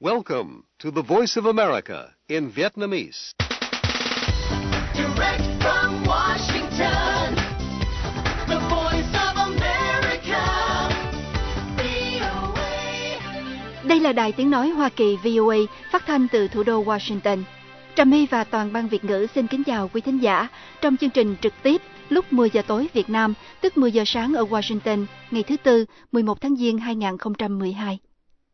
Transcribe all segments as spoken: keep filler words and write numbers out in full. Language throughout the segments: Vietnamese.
Welcome to the Voice of America in Vietnamese. Direct from Washington, the Voice of America, vê o a. Đây là đài tiếng nói Hoa Kỳ vê o a, phát thanh từ thủ đô Washington. Trà My và toàn ban Việt ngữ xin kính chào quý thính giả trong chương trình trực tiếp lúc mười giờ tối Việt Nam, tức mười giờ sáng ở Washington, ngày thứ Tư, mười một tháng Giêng hai nghìn không trăm mười hai.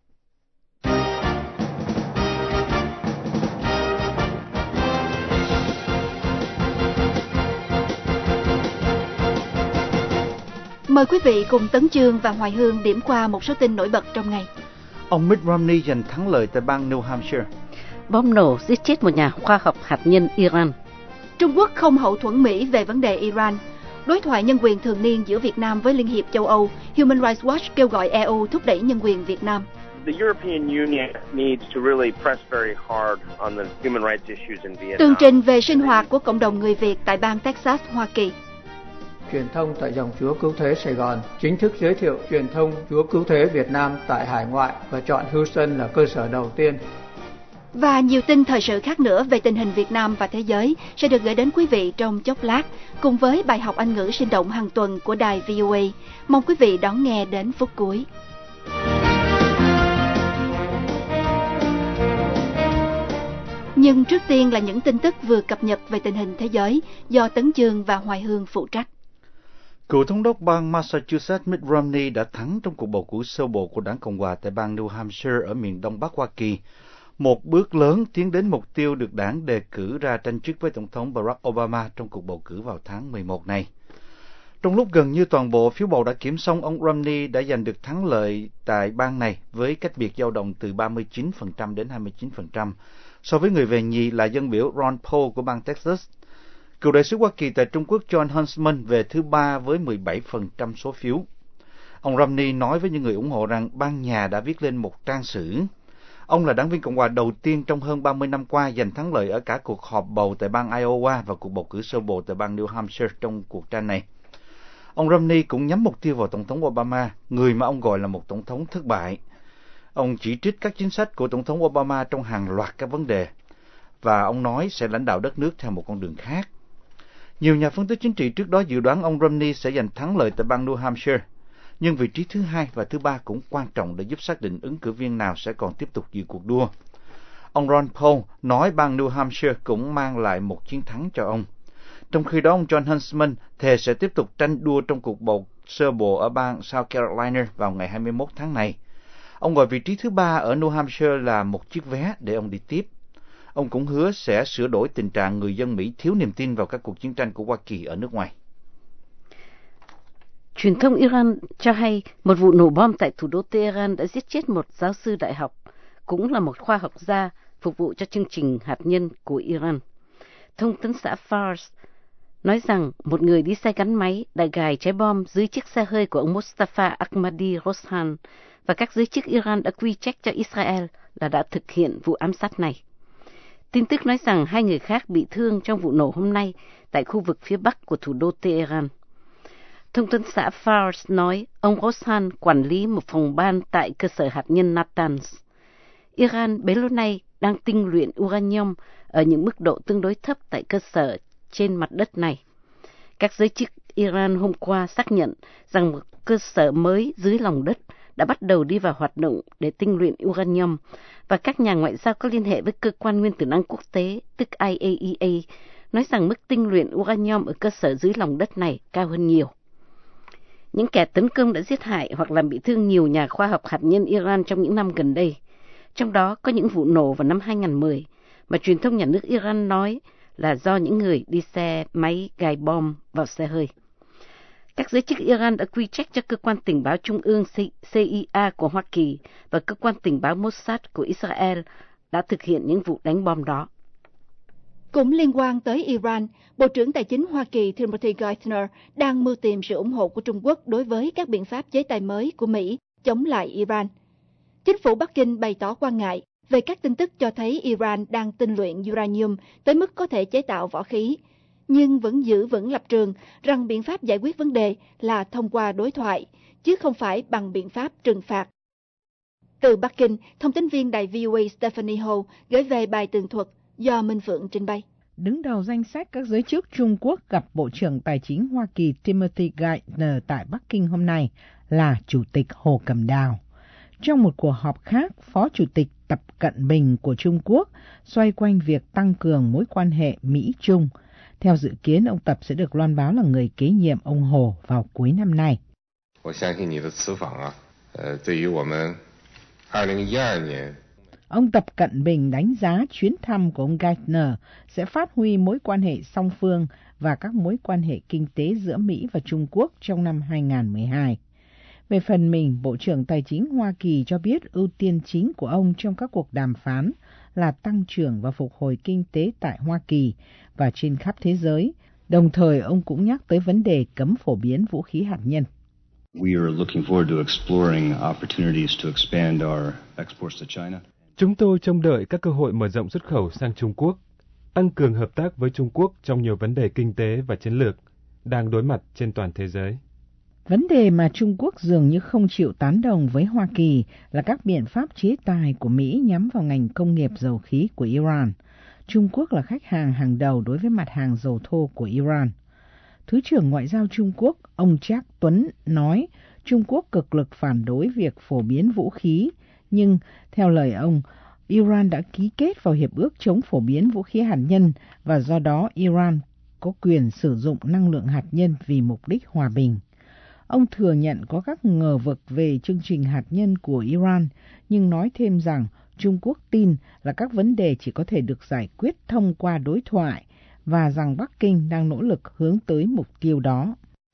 Mời quý vị cùng Tấn Chương và Hoài Hương điểm qua một số tin nổi bật trong ngày. Ông Mitt Romney giành thắng lợi tại bang New Hampshire. Bom nổ giết chết một nhà khoa học hạt nhân Iran. Trung Quốc không hậu thuẫn Mỹ về vấn đề Iran. Đối thoại nhân quyền thường niên giữa Việt Nam với Liên hiệp châu Âu. Human Rights Watch kêu gọi e u thúc đẩy nhân quyền Việt Nam. The European Union needs to really press very hard on the human rights issues in Vietnam. Tường trình về sinh hoạt của cộng đồng người Việt tại bang Texas, Hoa Kỳ. Truyền thông tại dòng Chúa Cứu Thế Sài Gòn chính thức giới thiệu truyền thông Chúa Cứu Thế Việt Nam tại hải ngoại và chọn Houston là cơ sở đầu tiên. Và nhiều tin thời sự khác nữa về tình hình Việt Nam và thế giới sẽ được gửi đến quý vị trong chốc lát, cùng với bài học Anh ngữ sinh động hàng tuần của đài vê o a. Mong quý vị đón nghe đến phút cuối. Nhưng trước tiên là những tin tức vừa cập nhật về tình hình thế giới do Tấn Chương và Hoài Hương phụ trách. Cựu thống đốc bang Massachusetts Mitt Romney đã thắng trong cuộc bầu cử sơ bộ của đảng Cộng hòa tại bang New Hampshire ở miền đông bắc Hoa Kỳ, một bước lớn tiến đến mục tiêu được đảng đề cử ra tranh chức với Tổng thống Barack Obama trong cuộc bầu cử vào tháng mười một này. Trong lúc gần như toàn bộ phiếu bầu đã kiểm xong, ông Romney đã giành được thắng lợi tại bang này với cách biệt dao động từ ba mươi chín phần trăm đến hai mươi chín phần trăm so với người về nhì là dân biểu Ron Paul của bang Texas. Cựu đại sứ Hoa Kỳ tại Trung Quốc John Huntsman về thứ ba với mười bảy phần trăm số phiếu. Ông Romney nói với những người ủng hộ rằng ban nhà đã viết lên một trang sử. Ông là đảng viên Cộng hòa đầu tiên trong hơn ba mươi năm qua giành thắng lợi ở cả cuộc họp bầu tại bang Iowa và cuộc bầu cử sơ bộ tại bang New Hampshire trong cuộc tranh này. Ông Romney cũng nhắm mục tiêu vào Tổng thống Obama, người mà ông gọi là một tổng thống thất bại. Ông chỉ trích các chính sách của Tổng thống Obama trong hàng loạt các vấn đề, và ông nói sẽ lãnh đạo đất nước theo một con đường khác. Nhiều nhà phân tích chính trị trước đó dự đoán ông Romney sẽ giành thắng lợi tại bang New Hampshire, nhưng vị trí thứ hai và thứ ba cũng quan trọng để giúp xác định ứng cử viên nào sẽ còn tiếp tục dự cuộc đua. Ông Ron Paul nói bang New Hampshire cũng mang lại một chiến thắng cho ông. Trong khi đó, ông John Huntsman thề sẽ tiếp tục tranh đua trong cuộc bầu sơ bộ ở bang South Carolina vào ngày hai mươi mốt tháng này. Ông gọi vị trí thứ ba ở New Hampshire là một chiếc vé để ông đi tiếp. Ông cũng hứa sẽ sửa đổi tình trạng người dân Mỹ thiếu niềm tin vào các cuộc chiến tranh của Hoa Kỳ ở nước ngoài. Truyền thông Iran cho hay một vụ nổ bom tại thủ đô Tehran đã giết chết một giáo sư đại học, cũng là một khoa học gia phục vụ cho chương trình hạt nhân của Iran. Thông tấn xã Fars nói rằng một người đi xe gắn máy đã gài trái bom dưới chiếc xe hơi của ông Mustafa Ahmadi Roshan, và các giới chức Iran đã quy trách cho Israel là đã thực hiện vụ ám sát này. Tin tức nói rằng hai người khác bị thương trong vụ nổ hôm nay tại khu vực phía bắc của thủ đô Tehran. Thông tấn xã Fars nói ông Roshan quản lý một phòng ban tại cơ sở hạt nhân Natanz. Iran bấy lâu nay đang tinh luyện uranium ở những mức độ tương đối thấp tại cơ sở trên mặt đất này. Các giới chức Iran hôm qua xác nhận rằng một cơ sở mới dưới lòng đất đã bắt đầu đi vào hoạt động để tinh luyện uranium, và các nhà ngoại giao có liên hệ với cơ quan nguyên tử năng quốc tế, tức i a e a, nói rằng mức tinh luyện uranium ở cơ sở dưới lòng đất này cao hơn nhiều. Những kẻ tấn công đã giết hại hoặc làm bị thương nhiều nhà khoa học hạt nhân Iran trong những năm gần đây. Trong đó có những vụ nổ vào năm hai nghìn không trăm mười mà truyền thông nhà nước Iran nói là do những người đi xe máy gài bom vào xe hơi. Các giới chức Iran đã quy trách cho cơ quan tình báo trung ương C I A của Hoa Kỳ và cơ quan tình báo Mossad của Israel đã thực hiện những vụ đánh bom đó. Cũng liên quan tới Iran, Bộ trưởng Tài chính Hoa Kỳ Timothy Geithner đang mưu tìm sự ủng hộ của Trung Quốc đối với các biện pháp chế tài mới của Mỹ chống lại Iran. Chính phủ Bắc Kinh bày tỏ quan ngại về các tin tức cho thấy Iran đang tinh luyện uranium tới mức có thể chế tạo võ khí, nhưng vẫn giữ vững lập trường rằng biện pháp giải quyết vấn đề là thông qua đối thoại, chứ không phải bằng biện pháp trừng phạt. Từ Bắc Kinh, thông tín viên đài vê o a Stephanie Ho gửi về bài tường thuật do Minh Phượng trình bày. Đứng đầu danh sách các giới chức Trung Quốc gặp Bộ trưởng Tài chính Hoa Kỳ Timothy Geithner tại Bắc Kinh hôm nay là Chủ tịch Hồ Cẩm Đào. Trong một cuộc họp khác, Phó Chủ tịch Tập Cận Bình của Trung Quốc xoay quanh việc tăng cường mối quan hệ Mỹ-Trung. Theo dự kiến, ông Tập sẽ được loan báo là người kế nhiệm ông Hồ vào cuối năm nay. Ông Tập Cận Bình đánh giá chuyến thăm của ông Geithner sẽ phát huy mối quan hệ song phương và các mối quan hệ kinh tế giữa Mỹ và Trung Quốc trong năm hai không một hai. Về phần mình, Bộ trưởng Tài chính Hoa Kỳ cho biết ưu tiên chính của ông trong các cuộc đàm phán là tăng trưởng và phục hồi kinh tế tại Hoa Kỳ và trên khắp thế giới. Đồng thời, ông cũng nhắc tới vấn đề cấm phổ biến vũ khí hạt nhân. We are looking forward to exploring opportunities to expand our exports to China. Chúng tôi trông đợi các cơ hội mở rộng xuất khẩu sang Trung Quốc, tăng cường hợp tác với Trung Quốc trong nhiều vấn đề kinh tế và chiến lược đang đối mặt trên toàn thế giới. Vấn đề mà Trung Quốc dường như không chịu tán đồng với Hoa Kỳ là các biện pháp chế tài của Mỹ nhắm vào ngành công nghiệp dầu khí của Iran. Trung Quốc là khách hàng hàng đầu đối với mặt hàng dầu thô của Iran. Thứ trưởng Ngoại giao Trung Quốc, ông Trác Tuấn, nói Trung Quốc cực lực phản đối việc phổ biến vũ khí, nhưng theo lời ông, Iran đã ký kết vào hiệp ước chống phổ biến vũ khí hạt nhân và do đó Iran có quyền sử dụng năng lượng hạt nhân vì mục đích hòa bình. Ông thừa nhận có các ngờ vực về chương trình hạt nhân của Iran, nhưng nói thêm rằng Trung Quốc tin là các vấn đề chỉ có thể được giải quyết thông qua đối thoại và rằng Bắc Kinh đang nỗ lực hướng tới mục tiêu đó.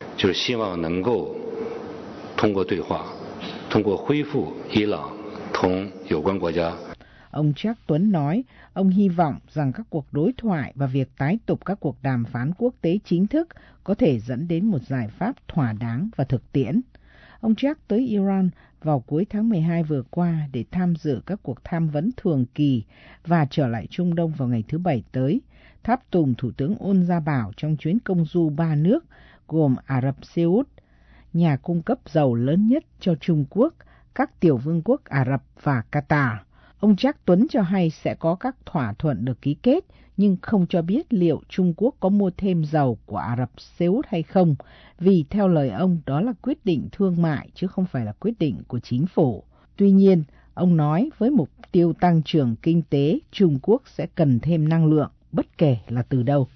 Ông Trác Tuấn nói, ông hy vọng rằng các cuộc đối thoại và việc tái tục các cuộc đàm phán quốc tế chính thức có thể dẫn đến một giải pháp thỏa đáng và thực tiễn. Ông Trác tới Iran vào cuối tháng mười hai vừa qua để tham dự các cuộc tham vấn thường kỳ và trở lại Trung Đông vào ngày thứ Bảy tới, tháp tùng Thủ tướng Ôn Gia Bảo trong chuyến công du ba nước gồm Ả Rập Xê Út, nhà cung cấp dầu lớn nhất cho Trung Quốc, các tiểu vương quốc Ả Rập và Qatar. Ông Trác Tuấn cho hay sẽ có các thỏa thuận được ký kết, nhưng không cho biết liệu Trung Quốc có mua thêm dầu của Ả Rập Xê Út hay không, vì theo lời ông đó là quyết định thương mại chứ không phải là quyết định của chính phủ. Tuy nhiên, ông nói với mục tiêu tăng trưởng kinh tế, Trung Quốc sẽ cần thêm năng lượng, bất kể là từ đâu.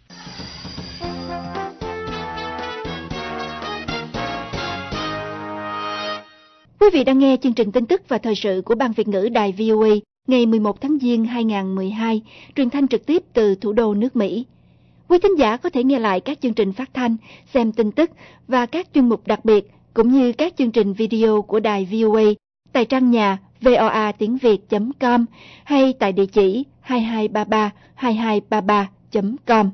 Quý vị đang nghe chương trình tin tức và thời sự của Ban Việt ngữ Đài vê o a ngày mười một tháng Giêng hai không một hai, truyền thanh trực tiếp từ thủ đô nước Mỹ. Quý thính giả có thể nghe lại các chương trình phát thanh, xem tin tức và các chuyên mục đặc biệt, cũng như các chương trình video của Đài vê o a tại trang nhà voa tiếng việt chấm com hay tại địa chỉ hai hai ba ba hai hai ba ba chấm com.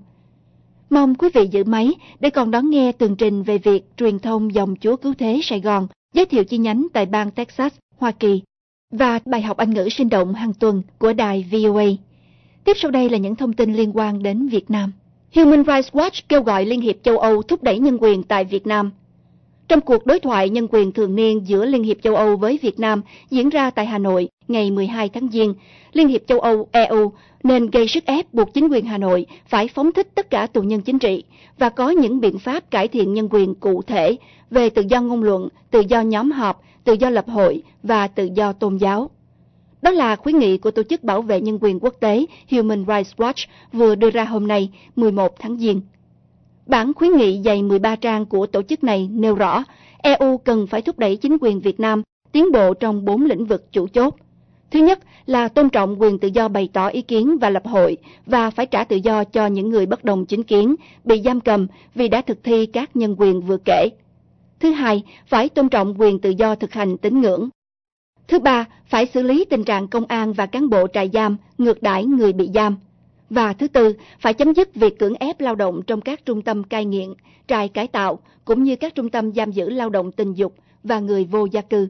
Mong quý vị giữ máy để còn đón nghe tường trình về việc truyền thông dòng Chúa Cứu Thế Sài Gòn giới thiệu chi nhánh tại bang Texas, Hoa Kỳ, và bài học Anh ngữ sinh động hàng tuần của đài vê o a. Tiếp sau đây là những thông tin liên quan đến Việt Nam. Human Rights Watch kêu gọi Liên hiệp châu Âu thúc đẩy nhân quyền tại Việt Nam. Trong cuộc đối thoại nhân quyền thường niên giữa Liên hiệp châu Âu với Việt Nam diễn ra tại Hà Nội ngày mười hai tháng Giêng, Liên hiệp châu Âu e u nên gây sức ép buộc chính quyền Hà Nội phải phóng thích tất cả tù nhân chính trị và có những biện pháp cải thiện nhân quyền cụ thể về tự do ngôn luận, tự do nhóm họp, tự do lập hội và tự do tôn giáo. Đó là khuyến nghị của Tổ chức Bảo vệ Nhân quyền Quốc tế Human Rights Watch vừa đưa ra hôm nay, mười một tháng Giêng. Bản khuyến nghị dày mười ba trang của tổ chức này nêu rõ e u cần phải thúc đẩy chính quyền Việt Nam tiến bộ trong bốn lĩnh vực chủ chốt. Thứ nhất là tôn trọng quyền tự do bày tỏ ý kiến và lập hội và phải trả tự do cho những người bất đồng chính kiến bị giam cầm vì đã thực thi các nhân quyền vừa kể. Thứ hai, phải tôn trọng quyền tự do thực hành tín ngưỡng. Thứ ba, phải xử lý tình trạng công an và cán bộ trại giam ngược đãi người bị giam. Và thứ tư, phải chấm dứt việc cưỡng ép lao động trong các trung tâm cai nghiện, trại cải tạo, cũng như các trung tâm giam giữ lao động tình dục và người vô gia cư.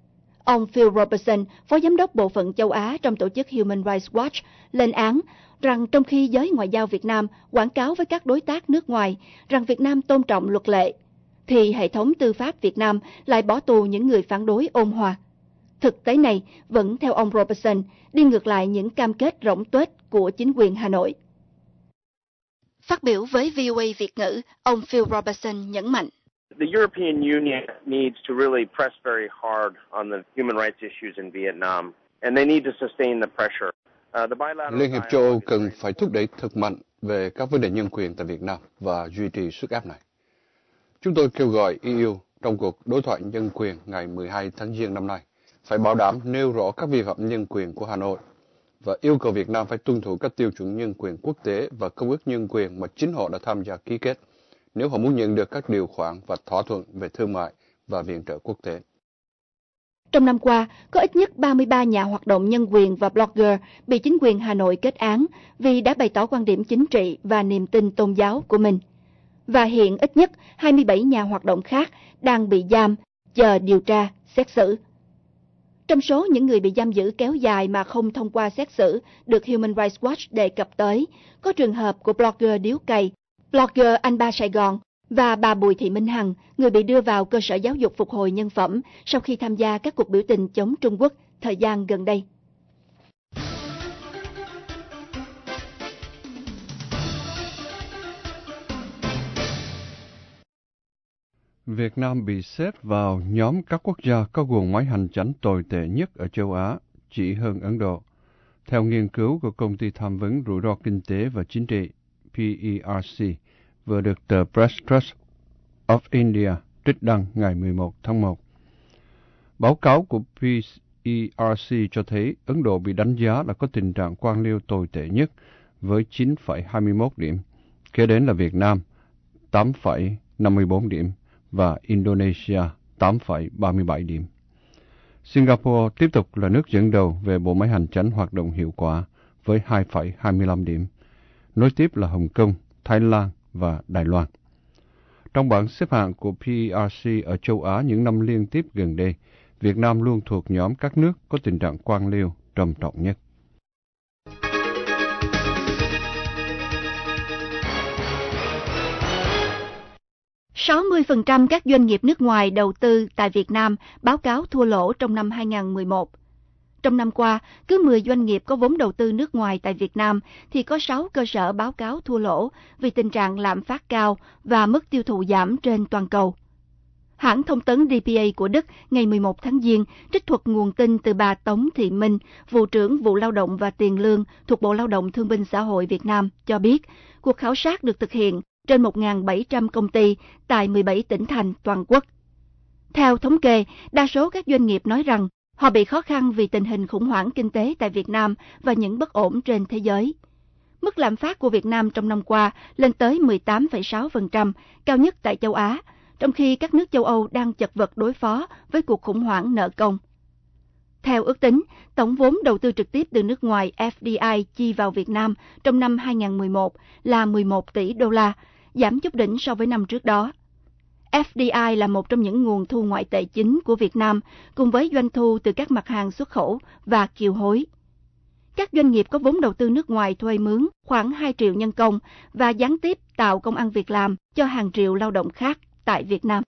Ông Phil Robertson, Phó Giám đốc Bộ phận châu Á trong tổ chức Human Rights Watch, lên án rằng trong khi giới ngoại giao Việt Nam quảng cáo với các đối tác nước ngoài rằng Việt Nam tôn trọng luật lệ, thì hệ thống tư pháp Việt Nam lại bỏ tù những người phản đối ôn hòa. Thực tế này vẫn theo ông Robertson đi ngược lại những cam kết rỗng tuếch của chính quyền Hà Nội. Phát biểu với vê o a Việt ngữ, ông Phil Robertson nhấn mạnh. The European Union needs to really press very hard on the human rights issues in Vietnam, and they need to sustain the pressure. Uh, the bilateral Liên hiệp châu Âu cần phải thúc đẩy thật mạnh về các vấn đề nhân quyền tại Việt Nam và duy trì sức ép này. Chúng tôi kêu gọi e u trong cuộc đối thoại nhân quyền ngày mười hai tháng Giêng năm nay phải bảo đảm nêu rõ các vi phạm nhân quyền của Hà Nội và yêu cầu Việt Nam phải tuân thủ các tiêu chuẩn nhân quyền quốc tế và công ước nhân quyền mà chính họ đã tham gia ký kết, nếu họ muốn nhận được các điều khoản và thỏa thuận về thương mại và viện trợ quốc tế. Trong năm qua, có ít nhất ba mươi ba nhà hoạt động nhân quyền và blogger bị chính quyền Hà Nội kết án vì đã bày tỏ quan điểm chính trị và niềm tin tôn giáo của mình. Và hiện ít nhất hai mươi bảy nhà hoạt động khác đang bị giam, chờ điều tra, xét xử. Trong số những người bị giam giữ kéo dài mà không thông qua xét xử được Human Rights Watch đề cập tới, có trường hợp của blogger Điếu Cày, blogger Anh Ba Sài Gòn và bà Bùi Thị Minh Hằng, người bị đưa vào cơ sở giáo dục phục hồi nhân phẩm sau khi tham gia các cuộc biểu tình chống Trung Quốc thời gian gần đây. Việt Nam bị xếp vào nhóm các quốc gia có guồng máy hành chánh tồi tệ nhất ở châu Á, chỉ hơn Ấn Độ. Theo nghiên cứu của công ty tham vấn rủi ro kinh tế và chính trị P E R C, vừa được tờ Press Trust of India trích đăng ngày mười một tháng một. Báo cáo của P E R C cho thấy Ấn Độ bị đánh giá là có tình trạng quan liêu tồi tệ nhất với chín phẩy hai mươi mốt điểm, kế đến là Việt Nam tám phẩy năm mươi bốn điểm và Indonesia tám phẩy ba mươi bảy điểm. Singapore tiếp tục là nước dẫn đầu về bộ máy hành chánh hoạt động hiệu quả với hai phẩy hai mươi lăm điểm. Nối tiếp là Hồng Kông, Thái Lan và Đài Loan. Trong bảng xếp hạng của P E R C ở châu Á những năm liên tiếp gần đây, Việt Nam luôn thuộc nhóm các nước có tình trạng quan liêu trầm trọng nhất. sáu mươi phần trăm các doanh nghiệp nước ngoài đầu tư tại Việt Nam báo cáo thua lỗ trong năm hai không một một. Trong năm qua, cứ mười doanh nghiệp có vốn đầu tư nước ngoài tại Việt Nam thì có sáu cơ sở báo cáo thua lỗ vì tình trạng lạm phát cao và mức tiêu thụ giảm trên toàn cầu. Hãng thông tấn D P A của Đức ngày mười một tháng Giêng trích thuật nguồn tin từ bà Tống Thị Minh, vụ trưởng vụ lao động và tiền lương thuộc Bộ Lao động Thương binh Xã hội Việt Nam cho biết, cuộc khảo sát được thực hiện trên một nghìn bảy trăm công ty tại mười bảy tỉnh thành toàn quốc. Theo thống kê, đa số các doanh nghiệp nói rằng họ bị khó khăn vì tình hình khủng hoảng kinh tế tại Việt Nam và những bất ổn trên thế giới. Mức lạm phát của Việt Nam trong năm qua lên tới mười tám phẩy sáu phần trăm, cao nhất tại châu Á, trong khi các nước châu Âu đang chật vật đối phó với cuộc khủng hoảng nợ công. Theo ước tính, tổng vốn đầu tư trực tiếp từ nước ngoài F D I chi vào Việt Nam trong năm hai không một một là mười một tỷ đô la, giảm chút đỉnh so với năm trước đó. F D I là một trong những nguồn thu ngoại tệ chính của Việt Nam, cùng với doanh thu từ các mặt hàng xuất khẩu và kiều hối. Các doanh nghiệp có vốn đầu tư nước ngoài thuê mướn khoảng hai triệu nhân công và gián tiếp tạo công ăn việc làm cho hàng triệu lao động khác tại Việt Nam.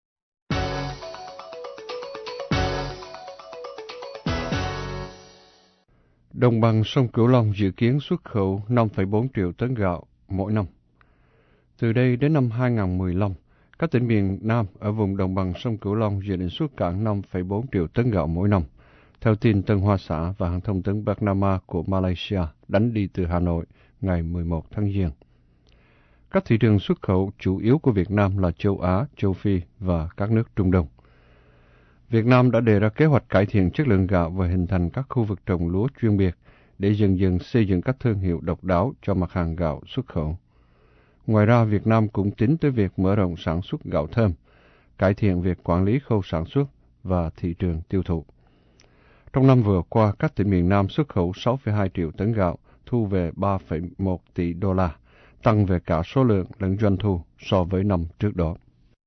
Đồng bằng sông Cửu Long dự kiến xuất khẩu năm phẩy bốn triệu tấn gạo mỗi năm. Từ đây đến năm hai không một lăm, các tỉnh miền Nam ở vùng đồng bằng sông Cửu Long dự định xuất cảng năm phẩy bốn triệu tấn gạo mỗi năm, theo tin Tân Hoa Xã và hãng thông tấn Bernama của Malaysia đánh đi từ Hà Nội ngày mười một tháng Giêng. Các thị trường xuất khẩu chủ yếu của Việt Nam là châu Á, châu Phi và các nước Trung Đông. Việt Nam đã đề ra kế hoạch cải thiện chất lượng gạo và hình thành các khu vực trồng lúa chuyên biệt để dần dần xây dựng các thương hiệu độc đáo cho mặt hàng gạo xuất khẩu. Ngoài ra, Việt Nam cũng tính tới việc mở rộng sản xuất gạo thơm, cải thiện việc quản lý khâu sản xuất và thị trường tiêu thụ. Trong năm vừa qua, các tỉnh miền Nam xuất khẩu sáu phẩy hai triệu tấn gạo, thu về ba phẩy một tỷ đô la, tăng về cả số lượng lẫn doanh thu so với năm trước đó.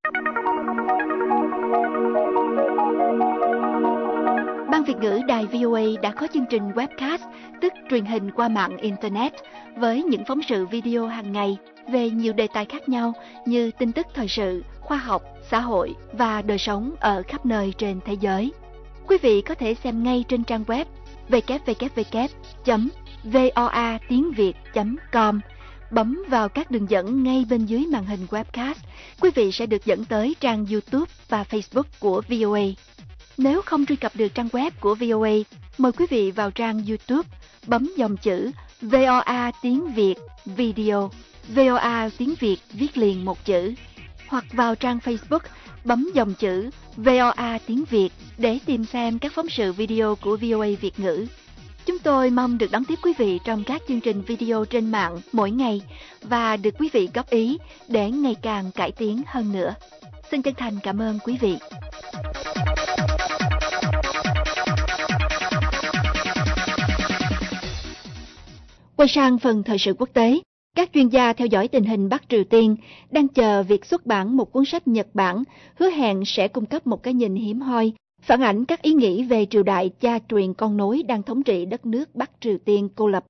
Ban Việt ngữ Đài V O A đã có chương trình webcast, tức truyền hình qua mạng Internet, với những phóng sự video hàng ngày về nhiều đề tài khác nhau như tin tức thời sự, khoa học, xã hội và đời sống ở khắp nơi trên thế giới. Quý vị có thể xem ngay trên trang web w w w chấm voa tiếng việt chấm com. Bấm vào các đường dẫn ngay bên dưới màn hình webcast, quý vị sẽ được dẫn tới trang YouTube và Facebook của vê o a. Nếu không truy cập được trang web của vê o a, mời quý vị vào trang YouTube, bấm dòng chữ vê o a tiếng Việt Video, vê o a tiếng Việt viết liền một chữ, hoặc vào trang Facebook, bấm dòng chữ vê o a tiếng Việt để tìm xem các phóng sự video của vê o a Việt ngữ. Chúng tôi mong được đón tiếp quý vị trong các chương trình video trên mạng mỗi ngày và được quý vị góp ý để ngày càng cải tiến hơn nữa. Xin chân thành cảm ơn quý vị. Quay sang phần thời sự quốc tế, các chuyên gia theo dõi tình hình Bắc Triều Tiên đang chờ việc xuất bản một cuốn sách Nhật Bản hứa hẹn sẽ cung cấp một cái nhìn hiếm hoi, phản ảnh các ý nghĩ về triều đại cha truyền con nối đang thống trị đất nước Bắc Triều Tiên cô lập.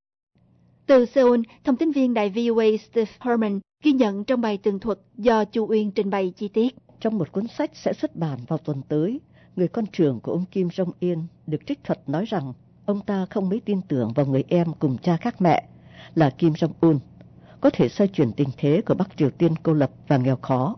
Từ Seoul, thông tín viên đài vê o a Steve Herman ghi nhận trong bài tường thuật do Chu Uyên trình bày chi tiết. Trong một cuốn sách sẽ xuất bản vào tuần tới, người con trưởng của ông Kim Jong-un được trích thuật nói rằng ông ta không mấy tin tưởng vào người em cùng cha khác mẹ là Kim Jong-un, có thể xoay chuyển tình thế của Bắc Triều Tiên cô lập và nghèo khó.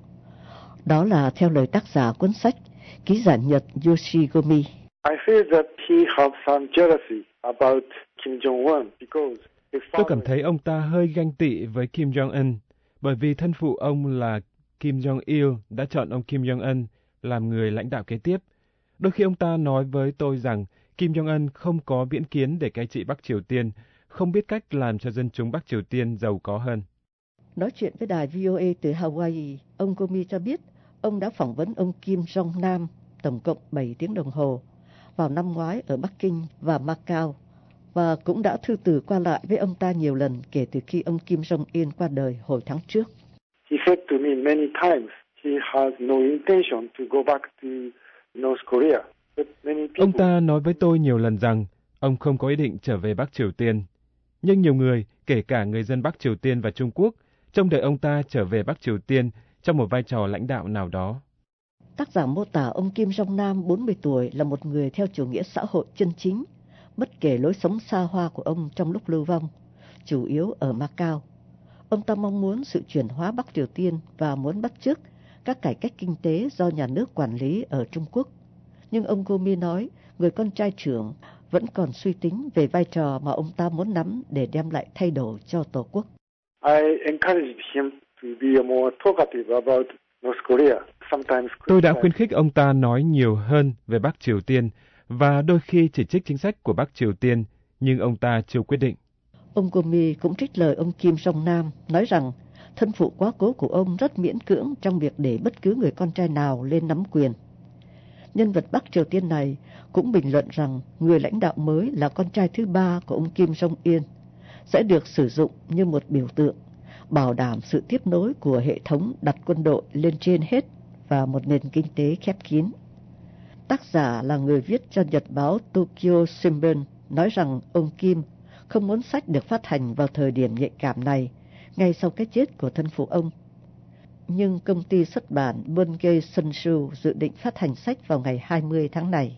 Đó là theo lời tác giả cuốn sách, ký giả Nhật Yoshigumi. I feel that he has some jealousy about Kim Jong-un because Tôi cảm thấy ông ta hơi ganh tị với Kim Jong-un bởi vì thân phụ ông là Kim Jong-il đã chọn ông Kim Jong-un làm người lãnh đạo kế tiếp. Đôi khi ông ta nói với tôi rằng Kim Jong-un không có viễn kiến để cai trị Bắc Triều Tiên, không biết cách làm cho dân chúng Bắc Triều Tiên giàu có hơn. Nói chuyện với đài vê o a từ Hawaii, ông Komi cho biết ông đã phỏng vấn ông Kim Jong Nam tổng cộng bảy tiếng đồng hồ vào năm ngoái ở Bắc Kinh và Macau, và cũng đã thư từ qua lại với ông ta nhiều lần kể từ khi ông Kim Jong-un qua đời hồi tháng trước. He said to me many times he has no intention to go back to North Korea. But many people... Ông ta nói với tôi nhiều lần rằng ông không có ý định trở về Bắc Triều Tiên. Nhưng nhiều người, kể cả người dân Bắc Triều Tiên và Trung Quốc, trông đợi ông ta trở về Bắc Triều Tiên trong một vai trò lãnh đạo nào đó. Tác giả mô tả ông Kim Jong Nam bốn mươi tuổi là một người theo chủ nghĩa xã hội chân chính, bất kể lối sống xa hoa của ông trong lúc lưu vong, chủ yếu ở Macau. Ông ta mong muốn sự chuyển hóa Bắc Triều Tiên và muốn bắt chước các cải cách kinh tế do nhà nước quản lý ở Trung Quốc. Nhưng ông Komi nói người con trai trưởng vẫn còn suy tính về vai trò mà ông ta muốn nắm để đem lại thay đổi cho Tổ quốc. I encouraged him to be more talkative about North Korea. Sometimes Tôi đã khuyến khích ông ta nói nhiều hơn về Bắc Triều Tiên và đôi khi chỉ trích chính sách của Bắc Triều Tiên, nhưng ông ta chưa quyết định. Ông Komi cũng trích lời ông Kim Jong Nam nói rằng thân phụ quá cố của ông rất miễn cưỡng trong việc để bất cứ người con trai nào lên nắm quyền. Nhân vật Bắc Triều Tiên này cũng bình luận rằng người lãnh đạo mới là con trai thứ ba của ông Kim Jong-un sẽ được sử dụng như một biểu tượng, bảo đảm sự tiếp nối của hệ thống đặt quân đội lên trên hết và một nền kinh tế khép kín. Tác giả là người viết cho nhật báo Tokyo Shimbun nói rằng ông Kim không muốn sách được phát hành vào thời điểm nhạy cảm này, ngay sau cái chết của thân phụ ông. Nhưng công ty xuất bản Bungay Sunshu dự định phát hành sách vào ngày hai mươi tháng này.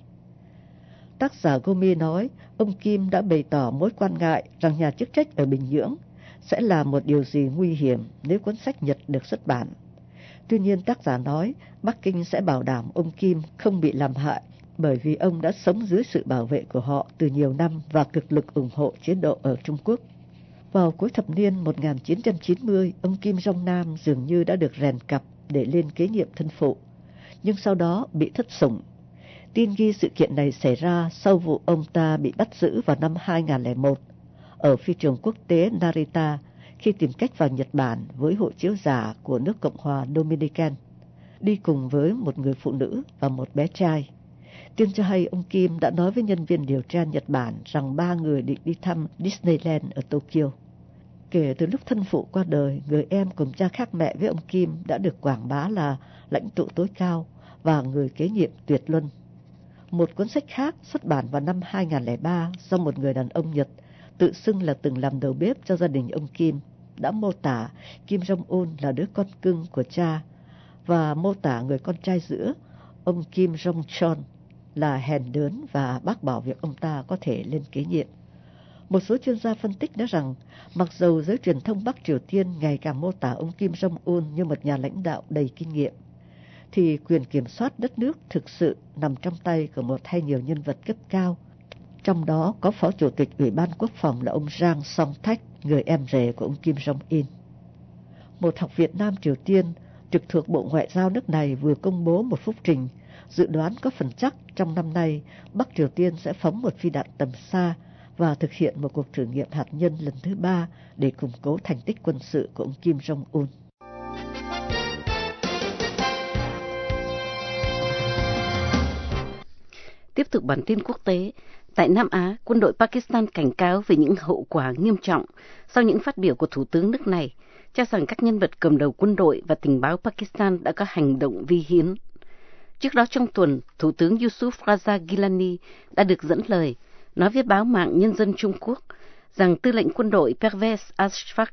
Tác giả Gomi nói ông Kim đã bày tỏ mối quan ngại rằng nhà chức trách ở Bình Nhưỡng sẽ làm một điều gì nguy hiểm nếu cuốn sách Nhật được xuất bản. Tuy nhiên tác giả nói Bắc Kinh sẽ bảo đảm ông Kim không bị làm hại bởi vì ông đã sống dưới sự bảo vệ của họ từ nhiều năm và cực lực ủng hộ chế độ ở Trung Quốc. Vào cuối thập niên một nghìn chín trăm chín mươi, ông Kim Jong Nam dường như đã được rèn cặp để lên kế nhiệm thân phụ, nhưng sau đó bị thất sủng. Tin ghi sự kiện này xảy ra sau vụ ông ta bị bắt giữ vào năm hai nghìn lẻ một ở phi trường quốc tế Narita khi tìm cách vào Nhật Bản với hộ chiếu giả của nước Cộng hòa Dominican, đi cùng với một người phụ nữ và một bé trai. Tin cho hay ông Kim đã nói với nhân viên điều tra Nhật Bản rằng ba người định đi thăm Disneyland ở Tokyo. Kể từ lúc thân phụ qua đời, người em cùng cha khác mẹ với ông Kim đã được quảng bá là lãnh tụ tối cao và người kế nhiệm tuyệt luân. Một cuốn sách khác xuất bản vào năm hai nghìn lẻ ba do một người đàn ông Nhật tự xưng là từng làm đầu bếp cho gia đình ông Kim đã mô tả Kim Jong-un là đứa con cưng của cha và mô tả người con trai giữa, ông Kim Jong-chon, là hèn đớn và bác bỏ việc ông ta có thể lên kế nhiệm. Một số chuyên gia phân tích nói rằng, mặc dầu giới truyền thông Bắc Triều Tiên ngày càng mô tả ông Kim Jong-un như một nhà lãnh đạo đầy kinh nghiệm, thì quyền kiểm soát đất nước thực sự nằm trong tay của một hay nhiều nhân vật cấp cao. Trong đó có Phó Chủ tịch Ủy ban Quốc phòng là ông Jang Song-thach, người em rể của ông Kim Jong-un. Một học viện Nam Triều Tiên trực thuộc Bộ Ngoại giao nước này vừa công bố một phúc trình dự đoán có phần chắc trong năm nay Bắc Triều Tiên sẽ phóng một phi đạn tầm xa và thực hiện một cuộc thử nghiệm hạt nhân lần thứ ba để củng cố thành tích quân sự của ông Kim Jong-un. Tiếp tục bản tin quốc tế, tại Nam Á, quân đội Pakistan cảnh cáo về những hậu quả nghiêm trọng sau những phát biểu của Thủ tướng nước này, cho rằng các nhân vật cầm đầu quân đội và tình báo Pakistan đã có hành động vi hiến. Trước đó trong tuần, Thủ tướng Yusuf Raza Gilani đã được dẫn lời nói với báo mạng Nhân dân Trung Quốc rằng tư lệnh quân đội Pervez Ashfaq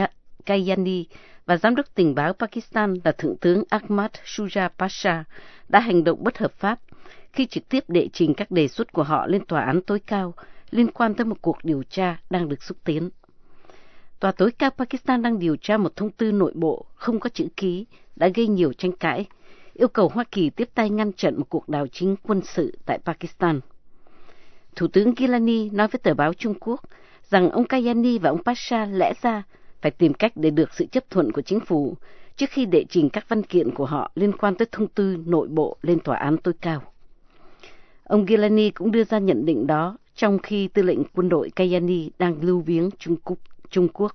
Kayani và giám đốc tình báo Pakistan là Thượng tướng Ahmad Shuja Pasha đã hành động bất hợp pháp khi trực tiếp đệ trình các đề xuất của họ lên tòa án tối cao liên quan tới một cuộc điều tra đang được xúc tiến. Tòa tối cao Pakistan đang điều tra một thông tư nội bộ không có chữ ký đã gây nhiều tranh cãi, yêu cầu Hoa Kỳ tiếp tay ngăn chặn một cuộc đảo chính quân sự tại Pakistan. Thủ tướng Gilani nói với tờ báo Trung Quốc rằng ông Kayani và ông Pasha lẽ ra phải tìm cách để được sự chấp thuận của chính phủ trước khi đệ trình các văn kiện của họ liên quan tới thông tư nội bộ lên tòa án tối cao. Ông Gilani cũng đưa ra nhận định đó trong khi tư lệnh quân đội Kayani đang lưu viếng Trung Quốc. Trung Quốc.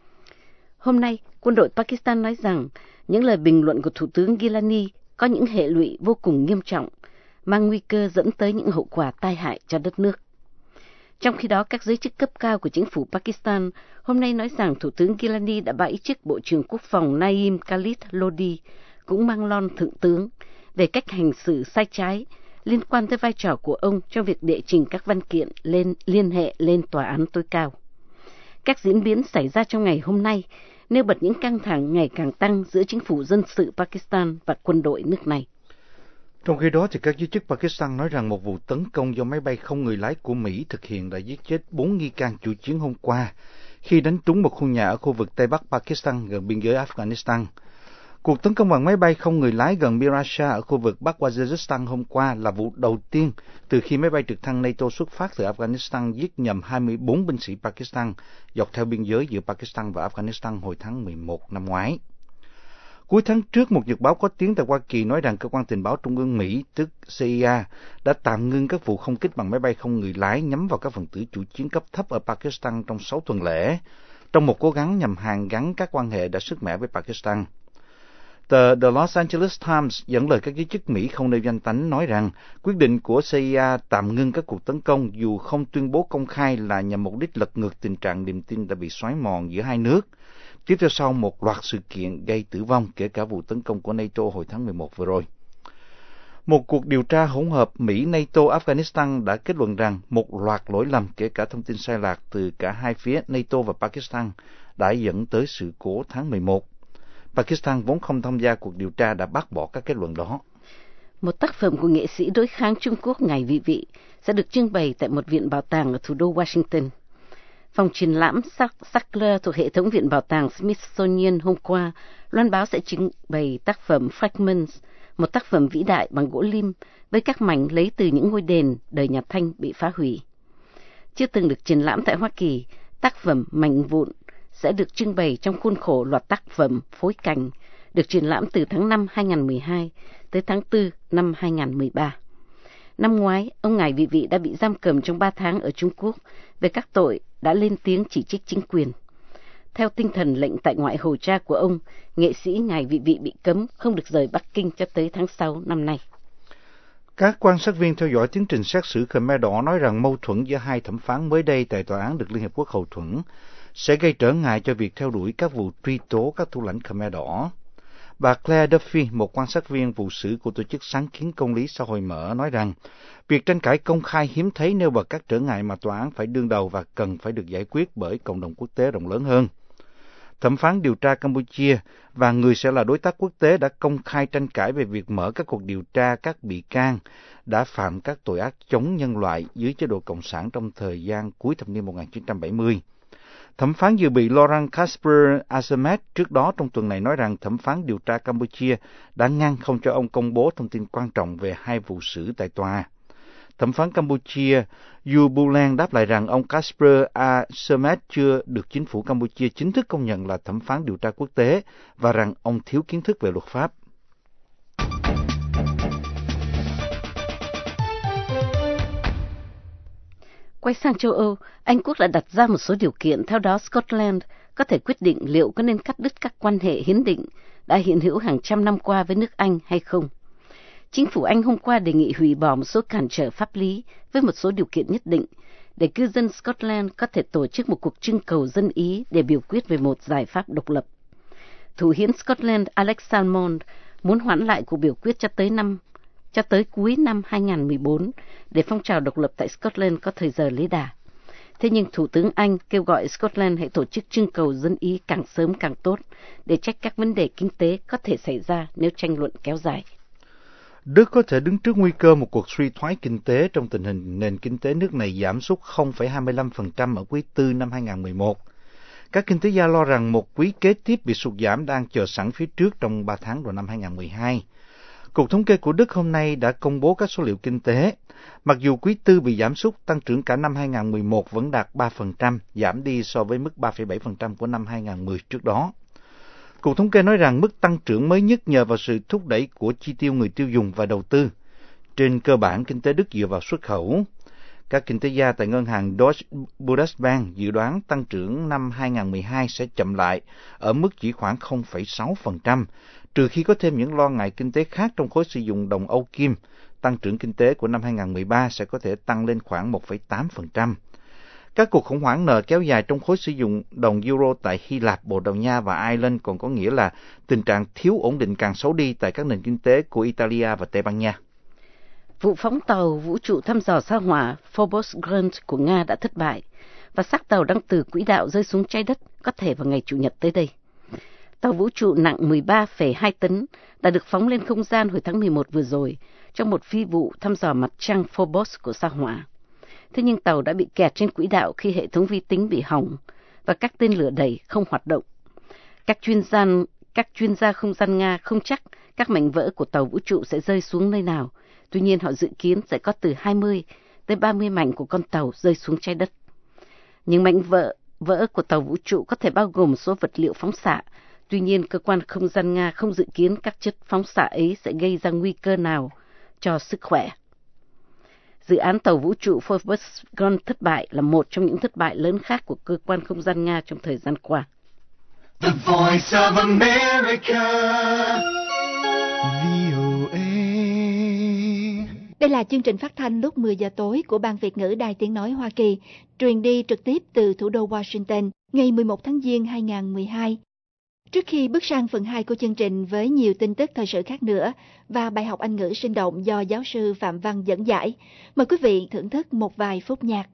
Hôm nay, quân đội Pakistan nói rằng những lời bình luận của Thủ tướng Gilani có những hệ lụy vô cùng nghiêm trọng, mang nguy cơ dẫn tới những hậu quả tai hại cho đất nước. Trong khi đó, các giới chức cấp cao của chính phủ Pakistan hôm nay nói rằng Thủ tướng Gilani đã bãi chức Bộ trưởng Quốc phòng Naeem Khalid Lodi, cũng mang lon thượng tướng, về cách hành xử sai trái liên quan tới vai trò của ông trong việc đệ trình các văn kiện lên liên hệ lên tòa án tối cao. Các diễn biến xảy ra trong ngày hôm nay nêu bật những căng thẳng ngày càng tăng giữa chính phủ dân sự Pakistan và quân đội nước này. Trong khi đó, thì các giới chức Pakistan nói rằng một vụ tấn công do máy bay không người lái của Mỹ thực hiện đã giết chết bốn nghi can chủ chiến hôm qua khi đánh trúng một khu nhà ở khu vực Tây Bắc Pakistan gần biên giới Afghanistan. Cuộc tấn công bằng máy bay không người lái gần Mirasha ở khu vực Bắc Waziristan hôm qua là vụ đầu tiên từ khi máy bay trực thăng NATO xuất phát từ Afghanistan giết nhầm hai mươi bốn binh sĩ Pakistan dọc theo biên giới giữa Pakistan và Afghanistan hồi tháng mười một năm ngoái. Cuối tháng trước, một nhật báo có tiếng tại Hoa Kỳ nói rằng cơ quan tình báo trung ương Mỹ, tức C I A, đã tạm ngưng các vụ không kích bằng máy bay không người lái nhắm vào các phần tử chủ chiến cấp thấp ở Pakistan trong sáu tuần lễ, trong một cố gắng nhằm hàn gắn các quan hệ đã sứt mẻ với Pakistan. Tờ The Los Angeles Times dẫn lời các giới chức Mỹ không nêu danh tánh nói rằng quyết định của C I A tạm ngưng các cuộc tấn công dù không tuyên bố công khai là nhằm mục đích lật ngược tình trạng niềm tin đã bị xói mòn giữa hai nước, tiếp theo sau một loạt sự kiện gây tử vong, kể cả vụ tấn công của NATO hồi tháng mười một vừa rồi. Một cuộc điều tra hỗn hợp Mỹ-NATO-Afghanistan đã kết luận rằng một loạt lỗi lầm, kể cả thông tin sai lạc từ cả hai phía NATO và Pakistan, đã dẫn tới sự cố tháng mười một. Pakistan vốn không tham gia cuộc điều tra đã bác bỏ các kết luận đó. Một tác phẩm của nghệ sĩ đối kháng Trung Quốc Ngài Vị Vị sẽ được trưng bày tại một viện bảo tàng ở thủ đô Washington. Phòng triển lãm Sackler thuộc hệ thống viện bảo tàng Smithsonian hôm qua loan báo sẽ trưng bày tác phẩm Fragments, một tác phẩm vĩ đại bằng gỗ lim với các mảnh lấy từ những ngôi đền đời nhà Thanh bị phá hủy. Chưa từng được triển lãm tại Hoa Kỳ, tác phẩm Mảnh vụn sẽ được trưng bày trong khuôn khổ loạt tác phẩm Phối cảnh, được triển lãm từ tháng năm hai nghìn không trăm mười hai tới tháng tư năm hai nghìn không trăm mười ba. Năm ngoái, ông Ngài Vị Vị đã bị giam cầm trong ba tháng ở Trung Quốc về các tội đã lên tiếng chỉ trích chính quyền. Theo tinh thần lệnh tại ngoại hầu tra của ông, nghệ sĩ Ngài Vị Vị bị cấm không được rời Bắc Kinh cho tới tháng sáu năm nay. Các quan sát viên theo dõi tiến trình xét xử Khmer Đỏ nói rằng mâu thuẫn giữa hai thẩm phán mới đây tại tòa án được Liên Hiệp Quốc hậu thuẫn sẽ gây trở ngại cho việc theo đuổi các vụ truy tố các thủ lãnh Khmer Đỏ. Bà Claire Duffy, một quan sát viên vụ xử của tổ chức sáng kiến công lý xã hội mở, nói rằng việc tranh cãi công khai hiếm thấy nêu bật các trở ngại mà tòa án phải đương đầu và cần phải được giải quyết bởi cộng đồng quốc tế rộng lớn hơn. thẩm phán điều tra Campuchia và người sẽ là đối tác quốc tế đã công khai tranh cãi về việc mở các cuộc điều tra các bị can đã phạm các tội ác chống nhân loại dưới chế độ Cộng sản trong thời gian cuối thập niên một nghìn chín trăm bảy mươi. Thẩm phán dự bị Laurent Kasper Azemet trước đó trong tuần này nói rằng thẩm phán điều tra Campuchia đã ngăn không cho ông công bố thông tin quan trọng về hai vụ xử tại tòa. Thẩm phán Campuchia Yu Bulen đáp lại rằng ông Kasper Azemet chưa được chính phủ Campuchia chính thức công nhận là thẩm phán điều tra quốc tế và rằng ông thiếu kiến thức về luật pháp. Quay sang châu Âu, Anh Quốc đã đặt ra một số điều kiện, theo đó Scotland có thể quyết định liệu có nên cắt đứt các quan hệ hiến định đã hiện hữu hàng trăm năm qua với nước Anh hay không. Chính phủ Anh hôm qua đề nghị hủy bỏ một số cản trở pháp lý với một số điều kiện nhất định để cư dân Scotland có thể tổ chức một cuộc trưng cầu dân ý để biểu quyết về một giải pháp độc lập. Thủ hiến Scotland Alex Salmond muốn hoãn lại cuộc biểu quyết cho tới năm cho tới cuối năm hai nghìn không trăm mười bốn để phong trào độc lập tại Scotland có thời giờ lấy đà. Thế nhưng Thủ tướng Anh kêu gọi Scotland hãy tổ chức trưng cầu dân ý càng sớm càng tốt để tránh các vấn đề kinh tế có thể xảy ra nếu tranh luận kéo dài. Đức có thể đứng trước nguy cơ một cuộc suy thoái kinh tế trong tình hình nền kinh tế nước này giảm sút không phẩy hai mươi lăm phần trăm ở quý tư năm hai nghìn không trăm mười một. Các kinh tế gia lo rằng một quý kế tiếp bị sụt giảm đang chờ sẵn phía trước trong ba tháng đầu năm hai nghìn không trăm mười hai. Cục Thống kê của Đức hôm nay đã công bố các số liệu kinh tế. Mặc dù quý tư bị giảm sút, tăng trưởng cả năm hai nghìn không trăm mười một vẫn đạt ba phần trăm, giảm đi so với mức ba phẩy bảy phần trăm của năm hai nghìn không trăm mười trước đó. Cục Thống kê nói rằng mức tăng trưởng mới nhất nhờ vào sự thúc đẩy của chi tiêu người tiêu dùng và đầu tư. Trên cơ bản, kinh tế Đức dựa vào xuất khẩu. Các kinh tế gia tại ngân hàng Deutsche Bundesbank dự đoán tăng trưởng năm hai nghìn không trăm mười hai sẽ chậm lại ở mức chỉ khoảng không phẩy sáu phần trăm, trừ khi có thêm những lo ngại kinh tế khác trong khối sử dụng đồng Âu Kim. Tăng trưởng kinh tế của năm hai nghìn không trăm mười ba sẽ có thể tăng lên khoảng một phẩy tám phần trăm. Các cuộc khủng hoảng nợ kéo dài trong khối sử dụng đồng euro tại Hy Lạp, Bồ Đào Nha và Ireland còn có nghĩa là tình trạng thiếu ổn định càng xấu đi tại các nền kinh tế của Italia và Tây Ban Nha. Vụ phóng tàu vũ trụ thăm dò sao hỏa Phobos Grunt của Nga đã thất bại và xác tàu đang từ quỹ đạo rơi xuống trái đất có thể vào ngày Chủ nhật tới đây. Tàu vũ trụ nặng mười ba phẩy hai tấn đã được phóng lên không gian hồi tháng mười một vừa rồi trong một phi vụ thăm dò mặt trăng Phobos của sao hỏa. Thế nhưng tàu đã bị kẹt trên quỹ đạo khi hệ thống vi tính bị hỏng và các tên lửa đẩy không hoạt động. Các chuyên gia, các chuyên gia không gian Nga không chắc các mảnh vỡ của tàu vũ trụ sẽ rơi xuống nơi nào. Tuy nhiên họ dự kiến sẽ có từ hai mươi tới ba mươi mảnh của con tàu rơi xuống trái đất. Những mảnh vỡ, vỡ của tàu vũ trụ có thể bao gồm một số vật liệu phóng xạ. Tuy nhiên, cơ quan không gian Nga không dự kiến các chất phóng xạ ấy sẽ gây ra nguy cơ nào cho sức khỏe. Dự án tàu vũ trụ Phobos Grunt thất bại là một trong những thất bại lớn khác của cơ quan không gian Nga trong thời gian qua. The Voice of America. Đây là chương trình phát thanh lúc mười giờ tối của Ban Việt ngữ Đài Tiếng nói Hoa Kỳ, truyền đi trực tiếp từ thủ đô Washington ngày mười một tháng Giêng hai nghìn không trăm mười hai. Trước khi bước sang phần hai của chương trình với nhiều tin tức thời sự khác nữa và bài học Anh ngữ sinh động do giáo sư Phạm Văn dẫn giải, mời quý vị thưởng thức một vài phút nhạc.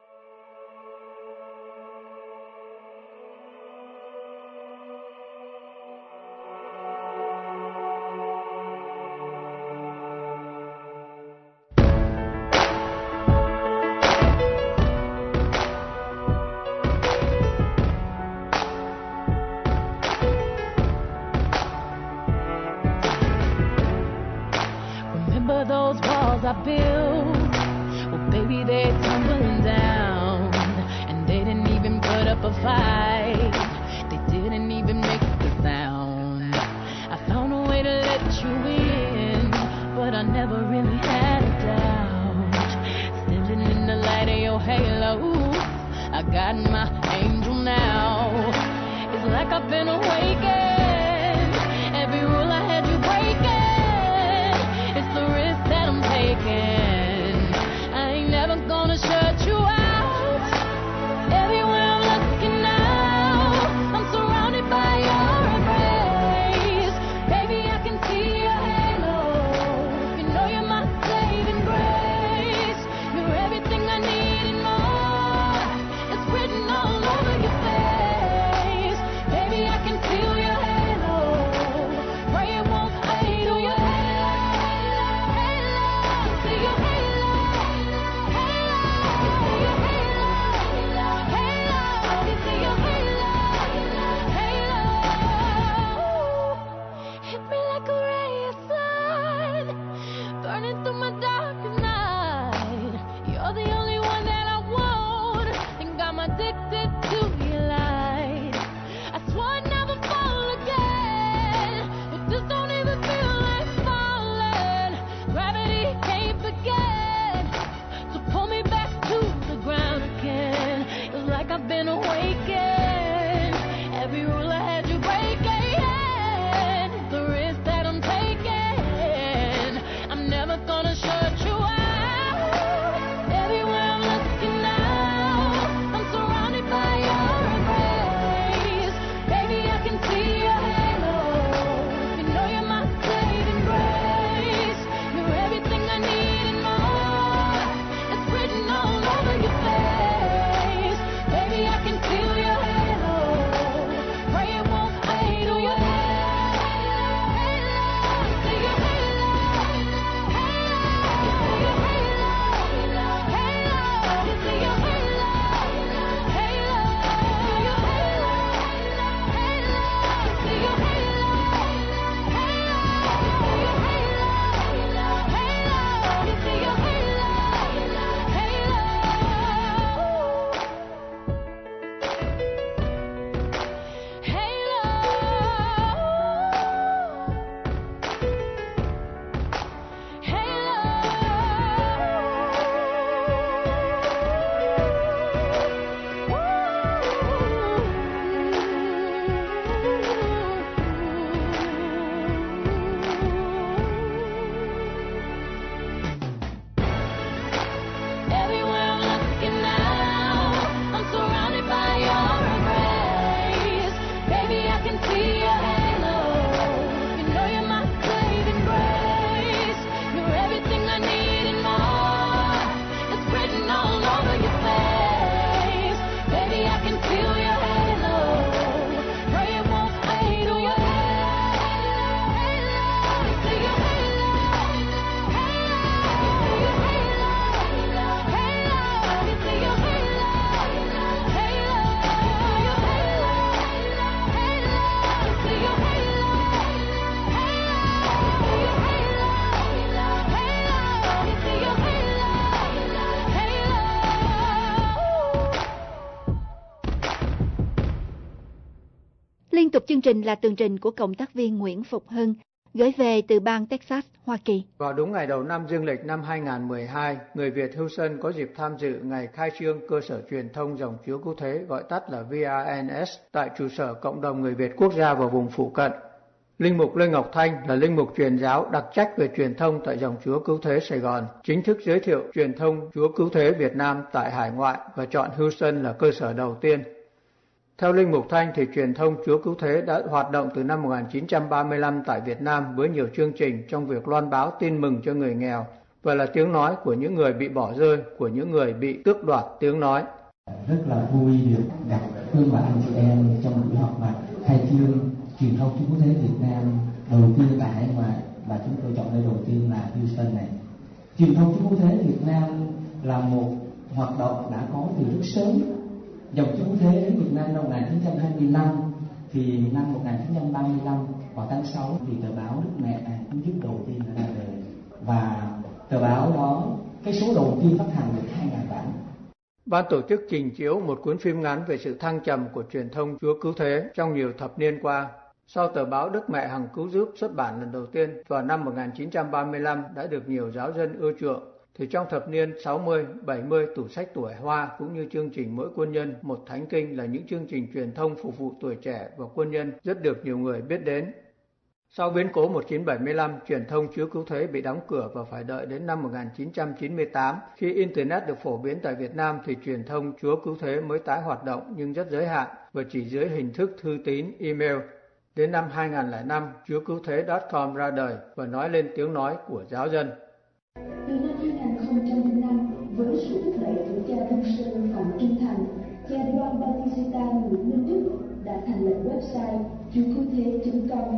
I built, well baby they're tumbling down, and they didn't even put up a fight, they didn't even make a sound. I found a way to let you in, but I never really had a doubt. Standing in the light of your halo, I got my angel now. It's like I've been awakened, every rule I had you breaking. It's the risk that I'm taking. I ain't never gonna shut you out. Everywhere I'm looking now, I'm surrounded by your embrace. Baby, I can see your halo. You know you're my saving grace. You're everything I need and more. It's written all over your face. Baby, Liên tục chương trình là tường trình của cộng tác viên Nguyễn Phục Hưng, gửi về từ bang Texas, Hoa Kỳ. Vào đúng ngày đầu năm dương lịch năm hai nghìn không trăm mười hai, người Việt Houston có dịp tham dự ngày khai trương cơ sở truyền thông dòng Chúa Cứu Thế, gọi tắt là vê a en ét, tại trụ sở Cộng đồng Người Việt Quốc gia và vùng phụ cận. Linh mục Lê Ngọc Thanh là linh mục truyền giáo đặc trách về truyền thông tại dòng Chúa Cứu Thế Sài Gòn, chính thức giới thiệu truyền thông Chúa Cứu Thế Việt Nam tại hải ngoại và chọn Houston là cơ sở đầu tiên. Theo linh mục Thanh thì truyền thông Chúa Cứu Thế đã hoạt động từ năm một nghìn chín trăm ba mươi lăm tại Việt Nam với nhiều chương trình trong việc loan báo tin mừng cho người nghèo và là tiếng nói của những người bị bỏ rơi, của những người bị tước đoạt tiếng nói. Rất là vui được gặp gương mặt anh chị em trong buổi họp mặt khai trương truyền thông Chúa Cứu Thế Việt Nam đầu tiên tại hải ngoại, và chúng tôi chọn nơi đầu tiên là Houston này. Truyền thông Chúa Cứu Thế Việt Nam là một hoạt động đã có từ rất sớm. Dòng Chúa Cứu Thế đến Việt Nam năm một nghìn chín trăm hai mươi lăm, thì năm một nghìn chín trăm ba mươi lăm vào tháng sáu thì tờ báo Đức Mẹ chính thức đầu tiên đã ra đời, và tờ báo đó cái số đầu tiên phát hành được hai nghìn bản. Ban tổ chức trình chiếu một cuốn phim ngắn về sự thăng trầm của truyền thông Chúa Cứu Thế trong nhiều thập niên qua. Sau tờ báo Đức Mẹ Hằng Cứu Giúp xuất bản lần đầu tiên vào năm một nghìn chín trăm ba mươi lăm đã được nhiều giáo dân ưa chuộng, thì trong thập niên sáu mươi, bảy mươi, tủ sách tuổi Hoa cũng như chương trình Mỗi Quân Nhân, Một Thánh Kinh là những chương trình truyền thông phục vụ tuổi trẻ và quân nhân rất được nhiều người biết đến. Sau biến cố một nghìn chín trăm bảy mươi lăm, truyền thông Chúa Cứu Thế bị đóng cửa và phải đợi đến năm một nghìn chín trăm chín mươi tám, khi Internet được phổ biến tại Việt Nam thì truyền thông Chúa Cứu Thế mới tái hoạt động nhưng rất giới hạn và chỉ dưới hình thức thư tín, email. Đến năm hai nghìn không trăm lẻ năm, chúa cứu thế chấm com ra đời và nói lên tiếng nói của giáo dân. Từ năm hai nghìn không trăm lẻ năm, với sự thúc đẩy của cha Tân Sơn Phạm Trung Thành, cha Đoan Bautista Nguyễn Minh Đức đã thành lập website chúa cứu thế chấm com.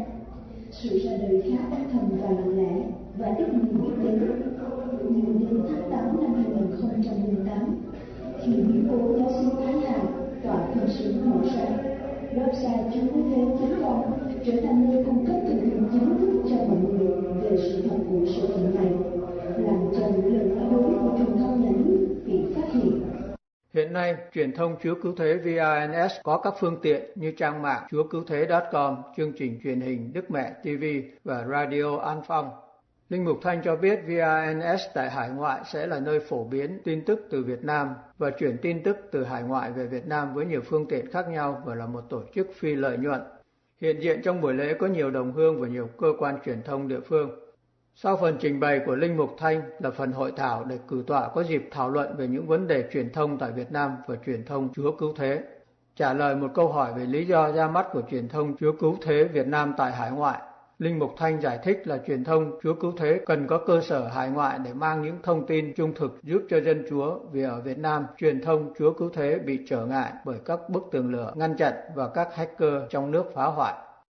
Sự ra đời khá âm thầm và lặng lẽ và ít người biết đến. Nhưng đến tháng tám năm hai nghìn không trăm lẻ tám, khi biến cố giáo sư Thái Hà tòa phân xử mở rộng, website chúa cứu thế chấm com trở thành nơi cung cấp thông tin chính thức cho mọi người về sự thật của sự kiện này, làm cho những lời nói dối của truyền thông nhà nước bị phát hiện. Hiện nay, truyền thông Chúa Cứu Thế vê a en ét có các phương tiện như trang mạng chúa cứu thế chấm com, chương trình truyền hình Đức Mẹ ti vi và Radio An Phong. Linh Mục Thanh cho biết vê a en ét tại hải ngoại sẽ là nơi phổ biến tin tức từ Việt Nam và chuyển tin tức từ hải ngoại về Việt Nam với nhiều phương tiện khác nhau và là một tổ chức phi lợi nhuận. Hiện diện trong buổi lễ có nhiều đồng hương và nhiều cơ quan truyền thông địa phương. Sau phần trình bày của Linh Mục Thanh là phần hội thảo để cử tọa có dịp thảo luận về những vấn đề truyền thông tại Việt Nam và truyền thông Chúa Cứu Thế. Trả lời một câu hỏi về lý do ra mắt của truyền thông Chúa Cứu Thế Việt Nam tại hải ngoại, Linh Mục Thanh giải thích là truyền thông Chúa Cứu Thế cần có cơ sở hải ngoại để mang những thông tin trung thực giúp cho dân Chúa, vì ở Việt Nam, truyền thông Chúa Cứu Thế bị trở ngại bởi các bức tường lửa ngăn chặn và các hacker trong nước phá hoại.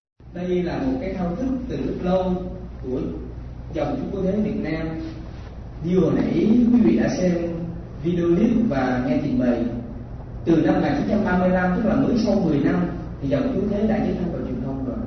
Đây là một cái thao thức từ rất lâu của dòng Chúa Cứu Thế Việt Nam. Như hồi nãy quý vị đã xem video clip và nghe trình bày, từ năm một nghìn chín trăm ba mươi lăm, tức là mới sau mười năm, thì dòng Chúa Cứu Thế đã dấn thân vào truyền thông rồi.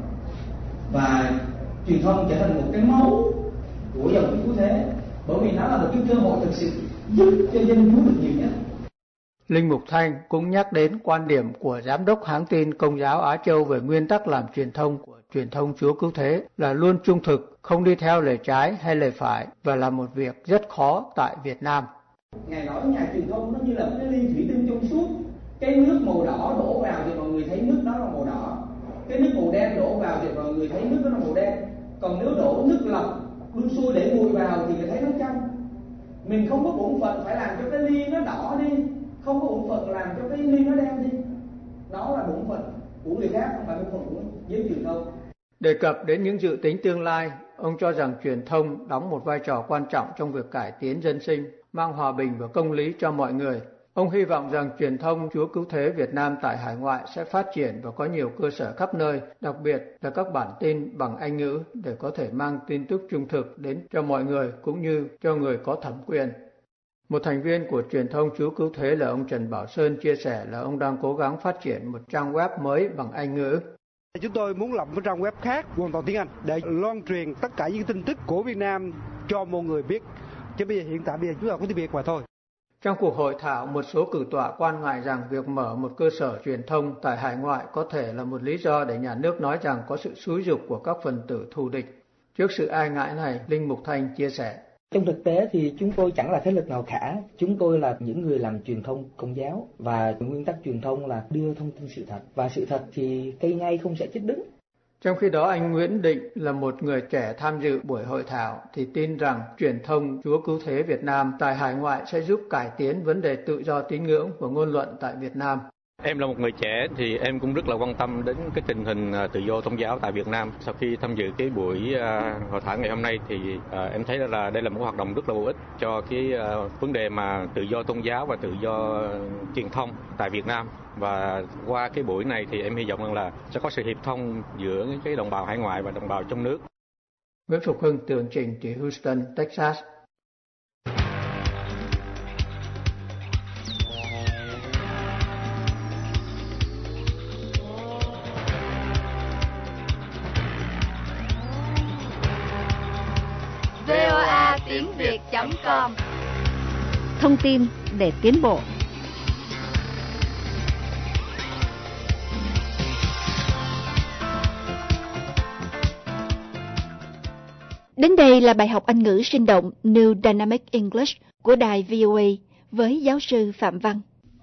Và truyền thông trở thành một cái máu của dòng Chúa Cứu Thế, bởi vì nó là một cái cơ hội thực sự giúp cho dân Chúa được nhiều nhất. Linh Mục Thanh cũng nhắc đến quan điểm của Giám đốc hãng tin Công giáo Á Châu về nguyên tắc làm truyền thông của truyền thông Chúa Cứu Thế là luôn trung thực, không đi theo lề trái hay lề phải, và là một việc rất khó tại Việt Nam. Ngài nói nhà truyền thông nó như là một cái ly thủy tinh trong suốt, cái nước màu đỏ đổ vào thì mọi người thấy nước đó là màu đỏ, cái nước màu đen đổ vào thì mọi người thấy nước đó là màu đen. Còn nếu đổ nước lọc đun sôi để nguội vào thì người thấy nó trong. Mình không có bổn phận phải làm cho cái ly nó đỏ đi, không có bổn phận làm cho cái ly nó đen đi. Đó là bổn phận của người khác, không phải bổn phận của giới truyền thông. Đề cập đến những dự tính tương lai, ông cho rằng truyền thông đóng một vai trò quan trọng trong việc cải tiến dân sinh, mang hòa bình và công lý cho mọi người. Ông hy vọng rằng truyền thông Chúa Cứu Thế Việt Nam tại hải ngoại sẽ phát triển và có nhiều cơ sở khắp nơi, đặc biệt là các bản tin bằng Anh ngữ để có thể mang tin tức trung thực đến cho mọi người cũng như cho người có thẩm quyền. Một thành viên của truyền thông Chúa Cứu Thế là ông Trần Bảo Sơn chia sẻ là ông đang cố gắng phát triển một trang web mới bằng Anh ngữ. Chúng tôi muốn lập một trang web khác hoàn toàn tiếng Anh để loan truyền tất cả những tin tức của Việt Nam cho mọi người biết. Chứ bây giờ hiện tại bây giờ chúng ta có tiếng Việt mà thôi. Trong cuộc hội thảo, một số cử tọa quan ngại rằng việc mở một cơ sở truyền thông tại hải ngoại có thể là một lý do để nhà nước nói rằng có sự xúi giục của các phần tử thù địch. Trước sự ai ngại này, Linh Mục Thanh chia sẻ. Trong thực tế thì chúng tôi chẳng là thế lực nào cả. Chúng tôi là những người làm truyền thông Công giáo và nguyên tắc truyền thông là đưa thông tin sự thật. Và sự thật thì cây ngay không sẽ chết đứng. Trong khi đó, anh Nguyễn Định là một người trẻ tham dự buổi hội thảo thì tin rằng truyền thông Chúa Cứu Thế Việt Nam tại hải ngoại sẽ giúp cải tiến vấn đề tự do tín ngưỡng và ngôn luận tại Việt Nam. Em là một người trẻ thì em cũng rất là quan tâm đến cái tình hình tự do tôn giáo tại Việt Nam. Sau khi tham dự cái buổi hội thảo ngày hôm nay thì em thấy là đây là một hoạt động rất là bổ ích cho cái vấn đề mà tự do tôn giáo và tự do truyền thông tại Việt Nam. Và qua cái buổi này thì em hy vọng rằng là sẽ có sự hiệp thông giữa cái đồng bào hải ngoại và đồng bào trong nước. Nguyễn Phục Hưng, tường trình từ Houston, Texas. vê o a tiếng việt chấm com. Thông tin để tiến bộ. Đến đây là bài học Anh ngữ sinh động New Dynamic English của đài vê o a với giáo sư Phạm Văn.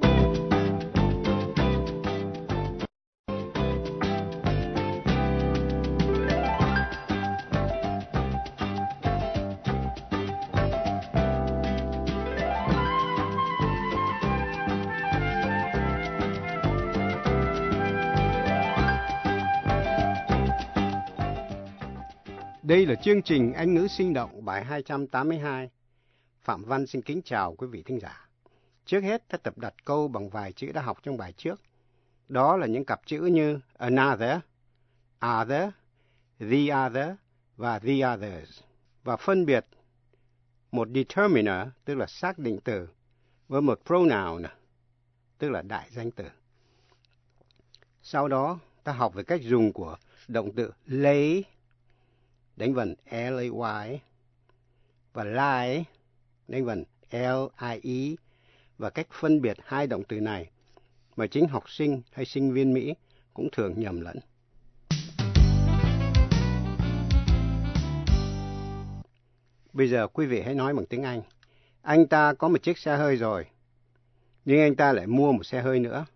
Đây là chương trình Anh ngữ sinh động bài hai trăm tám mươi hai. Phạm Văn xin kính chào quý vị thính giả. Trước hết ta tập đặt câu bằng vài chữ đã học trong bài trước. Đó là những cặp chữ như another, other, the other và the others. Và phân biệt một determiner tức là xác định từ với một pronoun tức là đại danh từ. Sau đó ta học về cách dùng của động từ lay, đánh vần L A Y, và lie, đánh vần L I E, và cách phân biệt hai động từ này mà chính học sinh hay sinh viên Mỹ cũng thường nhầm lẫn. Bây giờ quý vị hãy nói bằng tiếng Anh. Anh ta có một chiếc xe hơi rồi, nhưng anh ta lại mua một xe hơi nữa.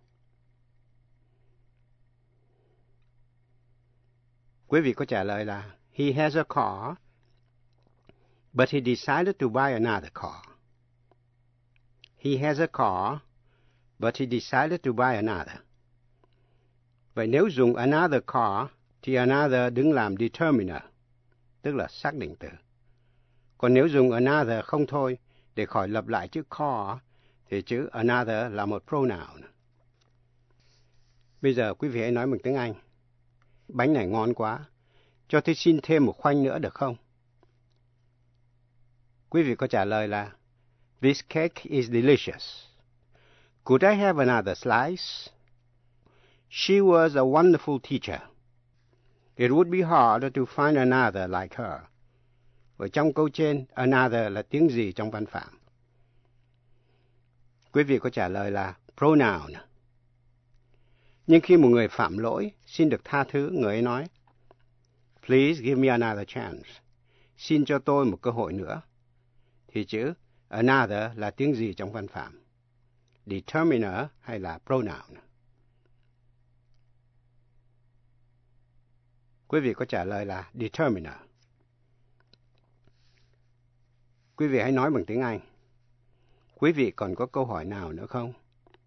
Quý vị có trả lời là He has a car, but he decided to buy another car. He has a car, but he decided to buy another. Vậy nếu dùng another car, thì another đứng làm determiner, tức là xác định từ. Còn nếu dùng another không thôi, để khỏi lặp lại chữ car, thì chữ another là một pronoun. Bây giờ quý vị hãy nói bằng tiếng Anh. Bánh này ngon quá. Cho tôi xin thêm một khoanh nữa được không? Quý vị có trả lời là This cake is delicious. Could I have another slice? She was a wonderful teacher. It would be hard to find another like her. Ở trong câu trên, another là tiếng gì trong văn phạm? Quý vị có trả lời là pronoun. Nhưng khi một người phạm lỗi, xin được tha thứ, người ấy nói Please give me another chance. Xin cho tôi một cơ hội nữa. Thì chữ another là tiếng gì trong văn phạm? Determiner hay là pronoun? Quý vị có trả lời là determiner. Quý vị hãy nói bằng tiếng Anh. Quý vị còn có câu hỏi nào nữa không?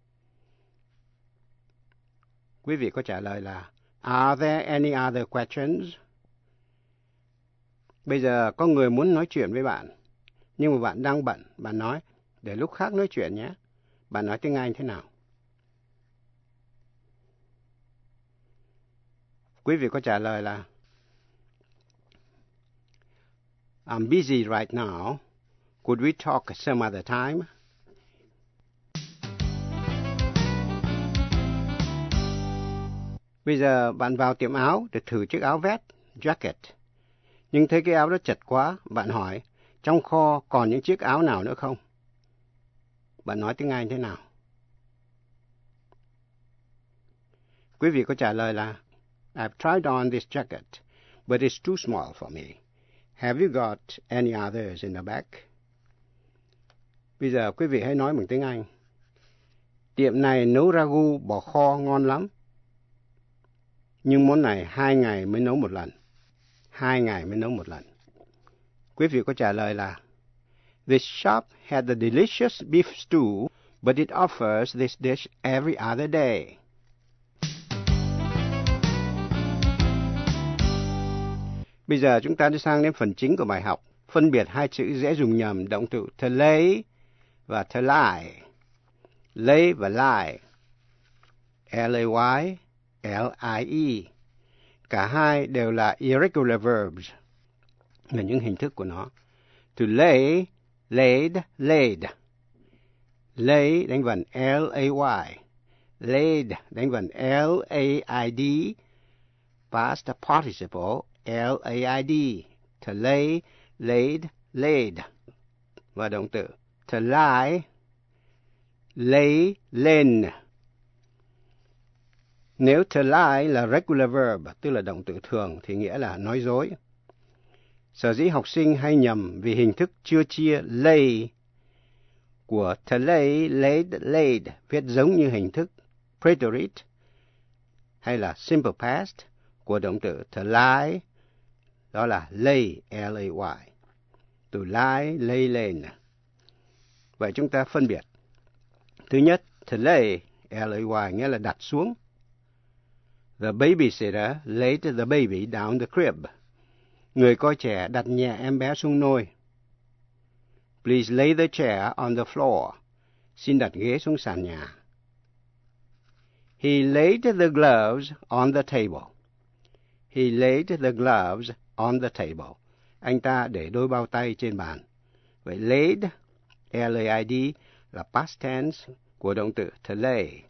Quý vị có trả lời là Are there any other questions? Bây giờ có người muốn nói chuyện với bạn, nhưng mà bạn đang bận, bạn nói, để lúc khác nói chuyện nhé. Bạn nói tiếng Anh thế nào? Quý vị có trả lời là I'm busy right now. Could we talk some other time? Bây giờ bạn vào tiệm áo để thử chiếc áo vest, jacket. Nhưng thấy cái áo đó chật quá, bạn hỏi, trong kho còn những chiếc áo nào nữa không? bạn nói tiếng Anh thế nào? Quý vị có trả lời là I've tried on this jacket, but it's too small for me. Have you got any others in the back? Bây giờ quý vị hãy nói bằng tiếng Anh. Tiệm này nấu ragu bò kho ngon lắm. Nhưng món này hai ngày mới nấu một lần. Hai ngày mới nấu một lần. Quý vị có trả lời là This shop had the delicious beef stew, but it offers this dish every other day. Bây giờ chúng ta đi sang đến phần chính của bài học. Phân biệt hai chữ dễ dùng nhầm động từ to lay và to lie. Lay và lie. L A Y, L I E. Cả hai đều là irregular verbs, là những hình thức của nó. To lay, laid, laid. Lay đánh vần L A Y. Laid đánh vần L A I D. Past participle L A I D. To lay, laid, laid. Và động từ to lie, lay, lên. Nếu to lie là regular verb, tức là động từ thường, thì nghĩa là nói dối. Sở dĩ học sinh hay nhầm vì hình thức chưa chia lay của to lay, laid, laid viết giống như hình thức preterite hay là simple past của động từ to lie, đó là lay, L A Y. To lie, lay lên. Vậy chúng ta phân biệt. Thứ nhất, to lay, L A Y nghĩa là đặt xuống. The babysitter laid the baby down the crib. Người coi trẻ đặt nhẹ em bé xuống nôi. Please lay the chair on the floor. Xin đặt ghế xuống sàn nhà. He laid the gloves on the table. He laid the gloves on the table. Anh ta để đôi bao tay trên bàn. Vậy laid, L A I D là past tense của động từ to lay.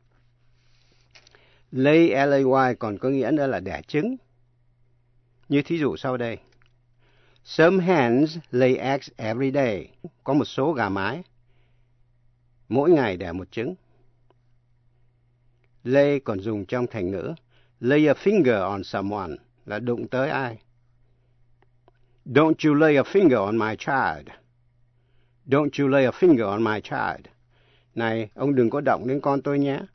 Lay, L A Y còn có nghĩa nữa là đẻ trứng. Như thí dụ sau đây. Some hens lay eggs every day. Có một số gà mái mỗi ngày đẻ một trứng. Lay còn dùng trong thành ngữ lay a finger on someone là đụng tới ai. Don't you lay a finger on my child. Don't you lay a finger on my child. Này, ông đừng có động đến con tôi nhé.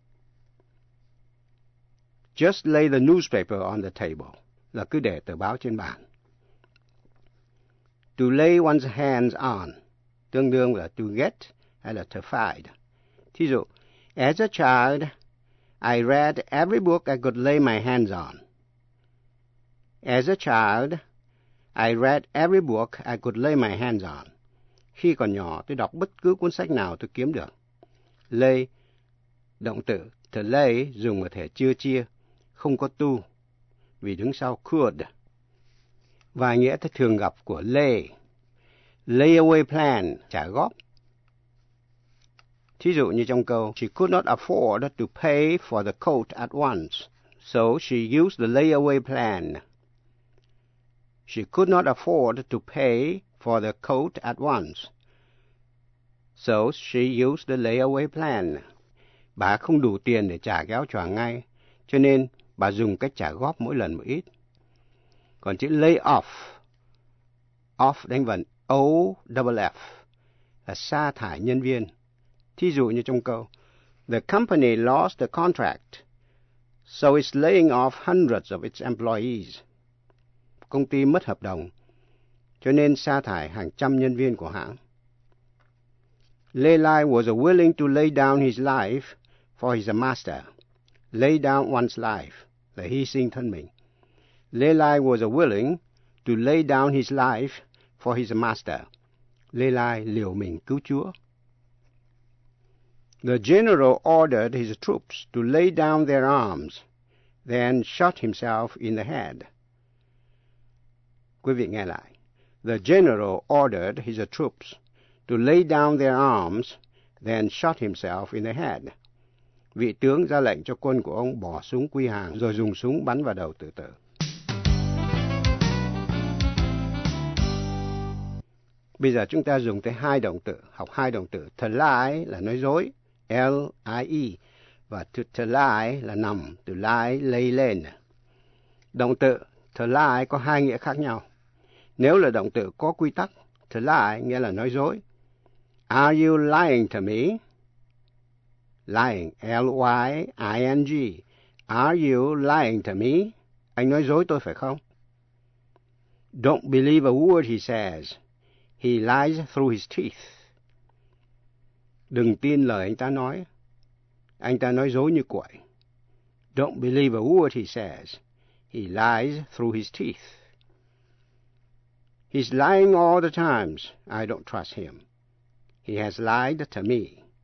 Just lay the newspaper on the table là cứ để tờ báo trên bàn. To lay one's hands on tương đương là to get hay là to find. Thí dụ, as a child, I read every book I could lay my hands on. As a child, I read every book I could lay my hands on. Khi còn nhỏ, tôi đọc bất cứ cuốn sách nào tôi kiếm được. Lay, động từ to lay dùng ở thể chưa chia, không có tu, vì đứng sau could. Vài nghĩa thường gặp của lay. Layaway plan, trả góp. Thí dụ như trong câu, she could not afford to pay for the coat at once, so she used the layaway plan. She could not afford to pay for the coat at once, so she used the layaway plan. Bà không đủ tiền để trả cái áo choàng ngay, cho nên bà dùng cách trả góp mỗi lần một ít. Còn chữ lay off, off đánh vần O F F, là sa thải nhân viên. Thí dụ như trong câu, the company lost the contract, so it's laying off hundreds of its employees. Công ty mất hợp đồng, cho nên sa thải hàng trăm nhân viên của hãng. Lehi was willing to lay down his life for his master. Lay down one's life là hy sinh thân mình. Lehi was willing to lay down his life for his master. Lehi liều mình cứu Chúa. The general ordered his troops to lay down their arms, then shot himself in the head. Quý vị nghe lại. The general ordered his troops to lay down their arms, then shot himself in the head. Vị tướng ra lệnh cho quân của ông bỏ súng quy hàng, rồi dùng súng bắn vào đầu tự tử. Bây giờ chúng ta dùng tới hai động từ, học hai động từ. To lie là nói dối, L I E, và to, to lie là nằm, to lie, lay lên. Động từ to lie có hai nghĩa khác nhau. Nếu là động từ có quy tắc, to lie nghĩa là nói dối. Are you lying to me? Lying, L Y I N G. Are you lying to me? Anh nói dối tôi phải không? Don't believe a word he says. He lies through his teeth. Đừng tin lời anh ta nói. Anh ta nói dối như quậy. Don't believe a word he says. He lies through his teeth. He's lying all the times. I don't trust him. He has lied to me.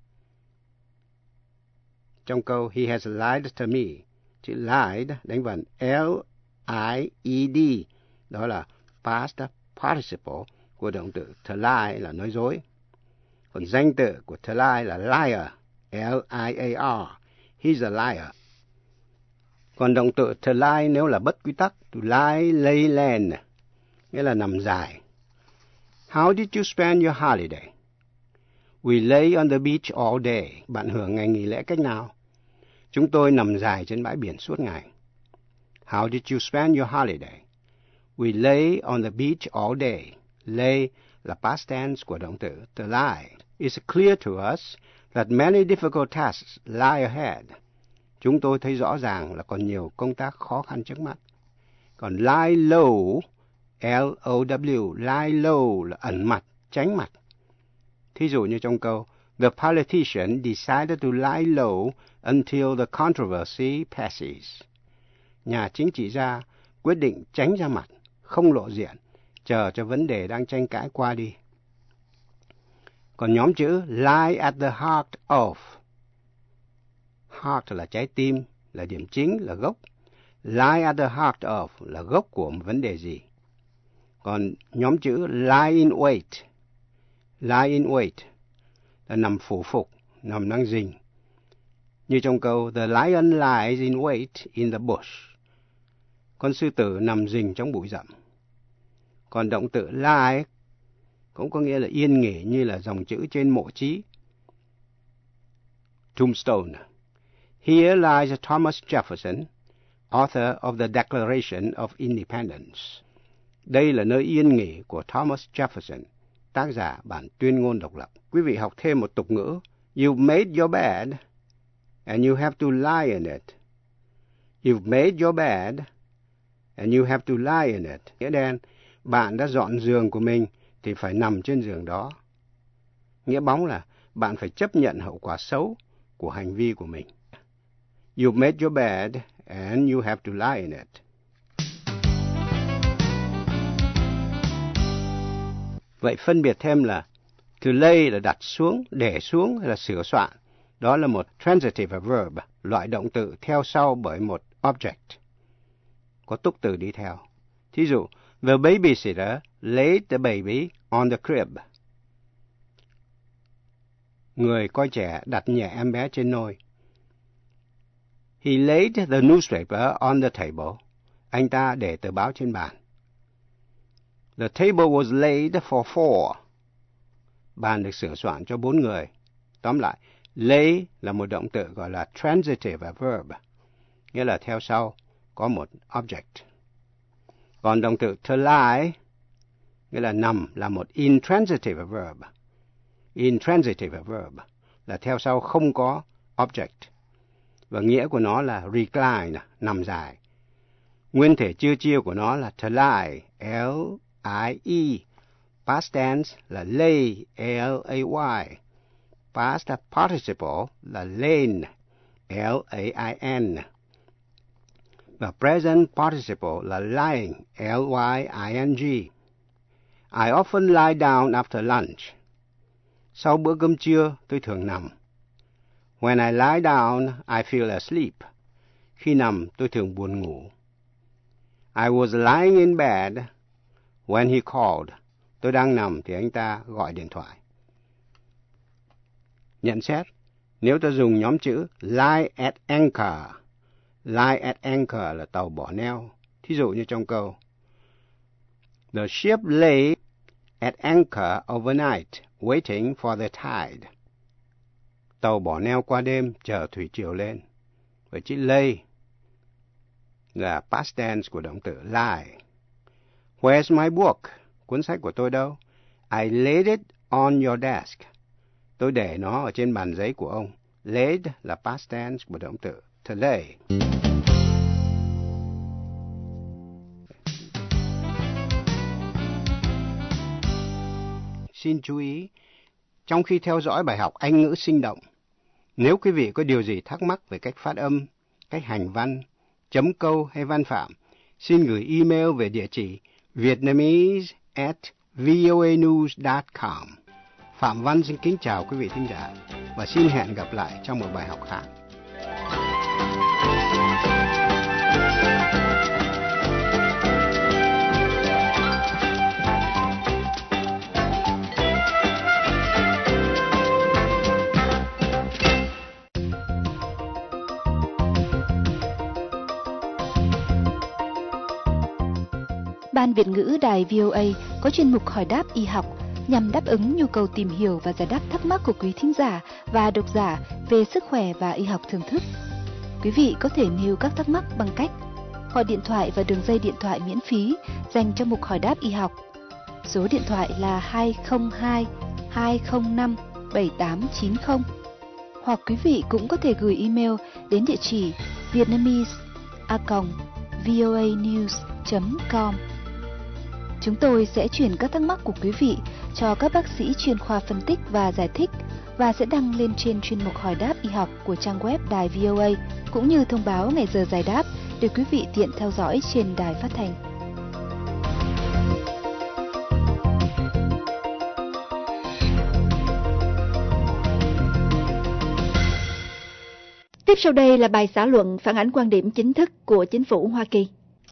Trong câu he has lied to me, chữ lied đánh vần L I E D, đó là past participle của động từ to lie là nói dối. Còn danh từ của to lie là liar, L I A R. He's a liar. Còn động từ to lie nếu là bất quy tắc, to lie lay land, nghĩa là nằm dài. How did you spend your holiday? We lay on the beach all day. Bạn hưởng ngày nghỉ lễ cách nào? Chúng tôi nằm dài trên bãi biển suốt ngày. How did you spend your holiday? We lay on the beach all day. Lay là past tense của động từ to lie. It's clear to us that many difficult tasks lie ahead. Chúng tôi thấy rõ ràng là còn nhiều công tác khó khăn trước mắt. Còn lie low, L O W, lie low là ẩn mặt, tránh mặt. Thí dụ như trong câu, the politician decided to lie low until the controversy passes. Nhà chính trị gia quyết định tránh ra mặt, không lộ diện, chờ cho vấn đề đang tranh cãi qua đi. Còn nhóm chữ lie at the heart of. Heart là trái tim, là điểm chính, là gốc. Lie at the heart of là gốc của một vấn đề gì. Còn nhóm chữ lie in wait. Lie in wait là nằm phủ phục, nằm đang rình. Như trong câu, the lion lies in wait in the bush. Con sư tử nằm rình trong bụi rậm. Còn động từ lie cũng có nghĩa là yên nghỉ, như là dòng chữ trên mộ chí. Tombstone. Here lies Thomas Jefferson, author of the Declaration of Independence. Đây là nơi yên nghỉ của Thomas Jefferson, tác giả bản tuyên ngôn độc lập. Quý vị học thêm một tục ngữ. You've made your bed, and you have to lie in it. You've made your bed, and you have to lie in it. Nghĩa đen, bạn đã dọn giường của mình thì phải nằm trên giường đó. Nghĩa bóng là bạn phải chấp nhận hậu quả xấu của hành vi của mình. You've made your bed, and you have to lie in it. Vậy phân biệt thêm là to lay là đặt xuống, để xuống hay là sửa soạn. Đó là một transitive verb, loại động từ theo sau bởi một object. Có túc từ đi theo. Thí dụ, the babysitter laid the baby on the crib. Người coi trẻ đặt nhẹ em bé trên nôi. He laid the newspaper on the table. Anh ta để tờ báo trên bàn. The table was laid for four. Bàn được sửa soạn cho bốn người. Tóm lại, lay là một động từ gọi là transitive verb, nghĩa là theo sau có một object. Còn động từ to lie, nghĩa là nằm, là một intransitive verb. Intransitive verb là theo sau không có object. Và nghĩa của nó là recline, nằm dài. Nguyên thể chưa chia của nó là to lie, L I E. Past tense là lay, L A Y. Past participle là lain, L A I N. Và present participle là lying, L Y I N G. I often lie down after lunch. Sau bữa cơm trưa, tôi thường nằm. When I lie down, I feel asleep. Khi nằm, tôi thường buồn ngủ. I was lying in bed when he called. Tôi đang nằm thì anh ta gọi điện thoại. Nhận xét, nếu ta dùng nhóm chữ lie at anchor. Lie at anchor là tàu bỏ neo. Thí dụ như trong câu, the ship lay at anchor overnight, waiting for the tide. Tàu bỏ neo qua đêm, chờ thủy triều lên. Với chữ lay là past tense của động từ lie. Where's my book? Cuốn sách của tôi đâu? I laid it on your desk. Tôi để nó ở trên bàn giấy của ông. Laid là past tense của động từ to lay. Xin chú ý, trong khi theo dõi bài học Anh ngữ sinh động, nếu quý vị có điều gì thắc mắc về cách phát âm, cách hành văn, chấm câu hay văn phạm, xin gửi email về địa chỉ vietnamese at voanews dot com. Phạm Văn xin kính chào quý vị thính giả và xin hẹn gặp lại trong một bài học khác. Ban Việt ngữ Đài vê o a có chuyên mục hỏi đáp y học nhằm đáp ứng nhu cầu tìm hiểu và giải đáp thắc mắc của quý thính giả và độc giả về sức khỏe và y học thưởng thức. Quý vị có thể nêu các thắc mắc bằng cách gọi điện thoại vào đường dây điện thoại miễn phí dành cho mục hỏi đáp y học. Số điện thoại là hai không hai hai không năm bảy tám chín không. Hoặc quý vị cũng có thể gửi email đến địa chỉ vietnamese a còng voanews chấm com. Chúng tôi sẽ chuyển các thắc mắc của quý vị cho các bác sĩ chuyên khoa phân tích và giải thích và sẽ đăng lên trên chuyên mục hỏi đáp y học của trang web Đài vê o a cũng như thông báo ngày giờ giải đáp để quý vị tiện theo dõi trên đài phát thanh. Tiếp sau đây là bài xã luận phản ánh quan điểm chính thức của chính phủ Hoa Kỳ.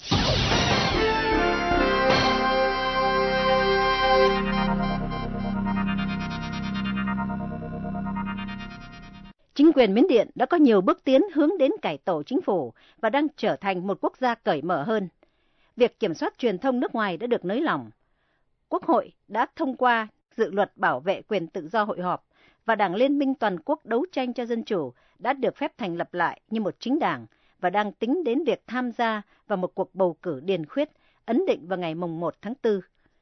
Chính quyền Miến Điện đã có nhiều bước tiến hướng đến cải tổ chính phủ và đang trở thành một quốc gia cởi mở hơn. Việc kiểm soát truyền thông nước ngoài đã được nới lỏng. Quốc hội đã thông qua dự luật bảo vệ quyền tự do hội họp và Đảng Liên minh Toàn quốc đấu tranh cho dân chủ đã được phép thành lập lại như một chính đảng và đang tính đến việc tham gia vào một cuộc bầu cử điền khuyết ấn định vào ngày mùng một tháng tư.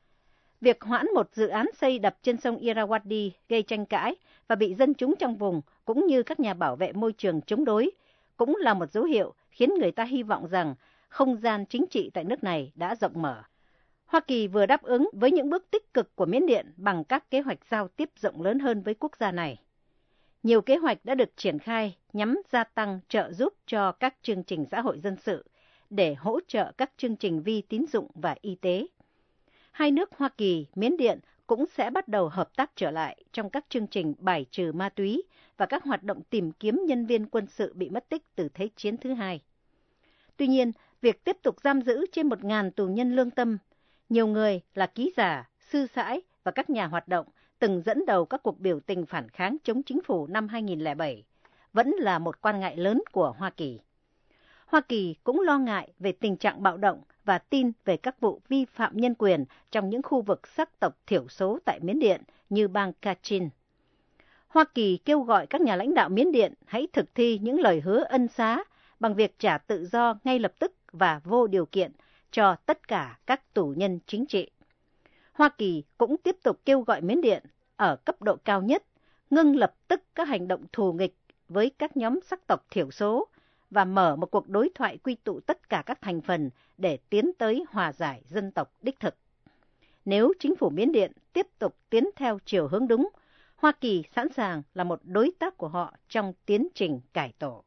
Việc hoãn một dự án xây đập trên sông Irrawaddy gây tranh cãi và bị dân chúng trong vùng cũng như các nhà bảo vệ môi trường chống đối cũng là một dấu hiệu khiến người ta hy vọng rằng không gian chính trị tại nước này đã rộng mở. Hoa Kỳ vừa đáp ứng với những bước tích cực của Miến Điện bằng các kế hoạch giao tiếp rộng lớn hơn với quốc gia này. Nhiều kế hoạch đã được triển khai nhằm gia tăng trợ giúp cho các chương trình xã hội dân sự để hỗ trợ các chương trình vi tín dụng và y tế. Hai nước Hoa Kỳ, Miến Điện cũng sẽ bắt đầu hợp tác trở lại trong các chương trình bài trừ ma túy và các hoạt động tìm kiếm nhân viên quân sự bị mất tích từ Thế chiến thứ hai. Tuy nhiên, việc tiếp tục giam giữ trên một nghìn tù nhân lương tâm, nhiều người là ký giả, sư sãi và các nhà hoạt động từng dẫn đầu các cuộc biểu tình phản kháng chống chính phủ năm hai nghìn lẻ bảy, vẫn là một quan ngại lớn của Hoa Kỳ. Hoa Kỳ cũng lo ngại về tình trạng bạo động và tin về các vụ vi phạm nhân quyền trong những khu vực sắc tộc thiểu số tại Miến Điện như bang Kachin. Hoa Kỳ kêu gọi các nhà lãnh đạo Miến Điện hãy thực thi những lời hứa ân xá bằng việc trả tự do ngay lập tức và vô điều kiện cho tất cả các tù nhân chính trị. Hoa Kỳ cũng tiếp tục kêu gọi Miến Điện ở cấp độ cao nhất ngưng lập tức các hành động thù nghịch với các nhóm sắc tộc thiểu số và mở một cuộc đối thoại quy tụ tất cả các thành phần để tiến tới hòa giải dân tộc đích thực. Nếu chính phủ Miến Điện tiếp tục tiến theo chiều hướng đúng, Hoa Kỳ sẵn sàng là một đối tác của họ trong tiến trình cải tổ.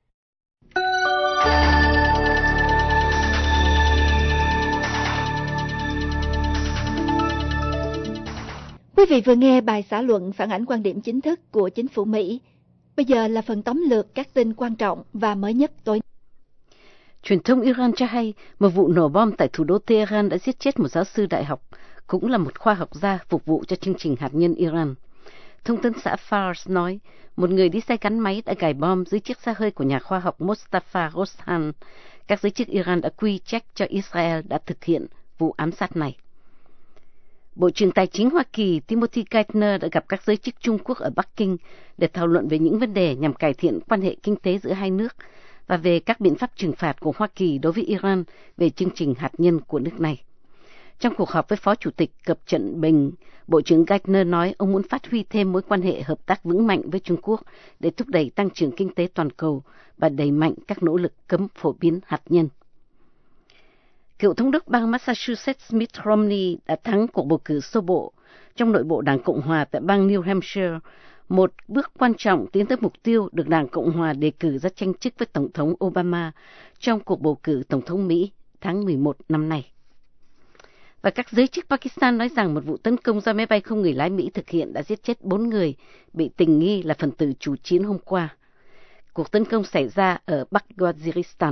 Quý vị vừa nghe bài xã luận phản ánh quan điểm chính thức của chính phủ Mỹ. Bây giờ là phần tóm lược các tin quan trọng và mới nhất tối. Truyền thông Iran cho hay một vụ nổ bom tại thủ đô Tehran đã giết chết một giáo sư đại học, cũng là một khoa học gia phục vụ cho chương trình hạt nhân Iran. Thông tấn xã Fars nói, một người đi xe gắn máy đã gài bom dưới chiếc xe hơi của nhà khoa học Mostafa Roshan. Các giới chức Iran đã quy trách cho Israel đã thực hiện vụ ám sát này. Bộ trưởng Tài chính Hoa Kỳ Timothy Geithner đã gặp các giới chức Trung Quốc ở Bắc Kinh để thảo luận về những vấn đề nhằm cải thiện quan hệ kinh tế giữa hai nước và về các biện pháp trừng phạt của Hoa Kỳ đối với Iran về chương trình hạt nhân của nước này. Trong cuộc họp với Phó Chủ tịch Cập Trận Bình, Bộ trưởng Geithner nói ông muốn phát huy thêm mối quan hệ hợp tác vững mạnh với Trung Quốc để thúc đẩy tăng trưởng kinh tế toàn cầu và đẩy mạnh các nỗ lực cấm phổ biến hạt nhân. Cựu thống đốc bang Massachusetts Mitt Romney đã thắng cuộc bầu cử sơ bộ trong nội bộ Đảng Cộng Hòa tại bang New Hampshire, một bước quan trọng tiến tới mục tiêu được Đảng Cộng Hòa đề cử ra tranh chức với Tổng thống Obama trong cuộc bầu cử Tổng thống Mỹ tháng mười một năm nay. Và các giới chức Pakistan nói rằng một vụ tấn công do máy bay không người lái Mỹ thực hiện đã giết chết bốn người bị tình nghi là phần tử chủ chiến hôm qua. Cuộc tấn công xảy ra ở Bắc Waziristan.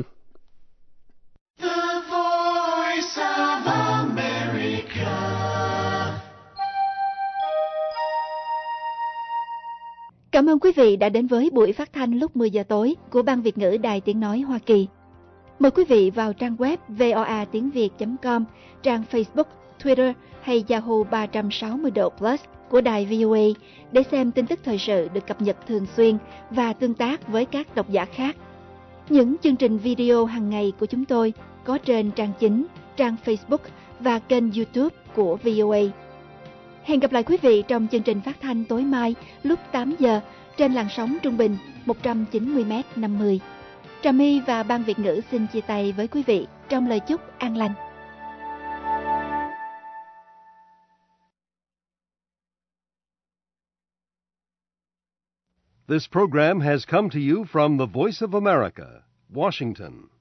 Cảm ơn quý vị đã đến với buổi phát thanh lúc mười giờ tối của Ban Việt ngữ Đài Tiếng Nói Hoa Kỳ. Mời quý vị vào trang web voa tiếng việt chấm com, trang Facebook, Twitter hay Yahoo ba trăm sáu mươi độ Plus của Đài vê o a để xem tin tức thời sự được cập nhật thường xuyên và tương tác với các độc giả khác. Những chương trình video hàng ngày của chúng tôi có trên trang chính, trang Facebook và kênh YouTube của vê o a. Hẹn gặp lại quý vị trong chương trình phát thanh tối mai lúc tám giờ trên làn sóng trung bình một trăm chín mươi mét năm mươi. Trà My và Ban Việt ngữ xin chia tay với quý vị trong lời chúc an lành. This program has come to you from the Voice of America, Washington.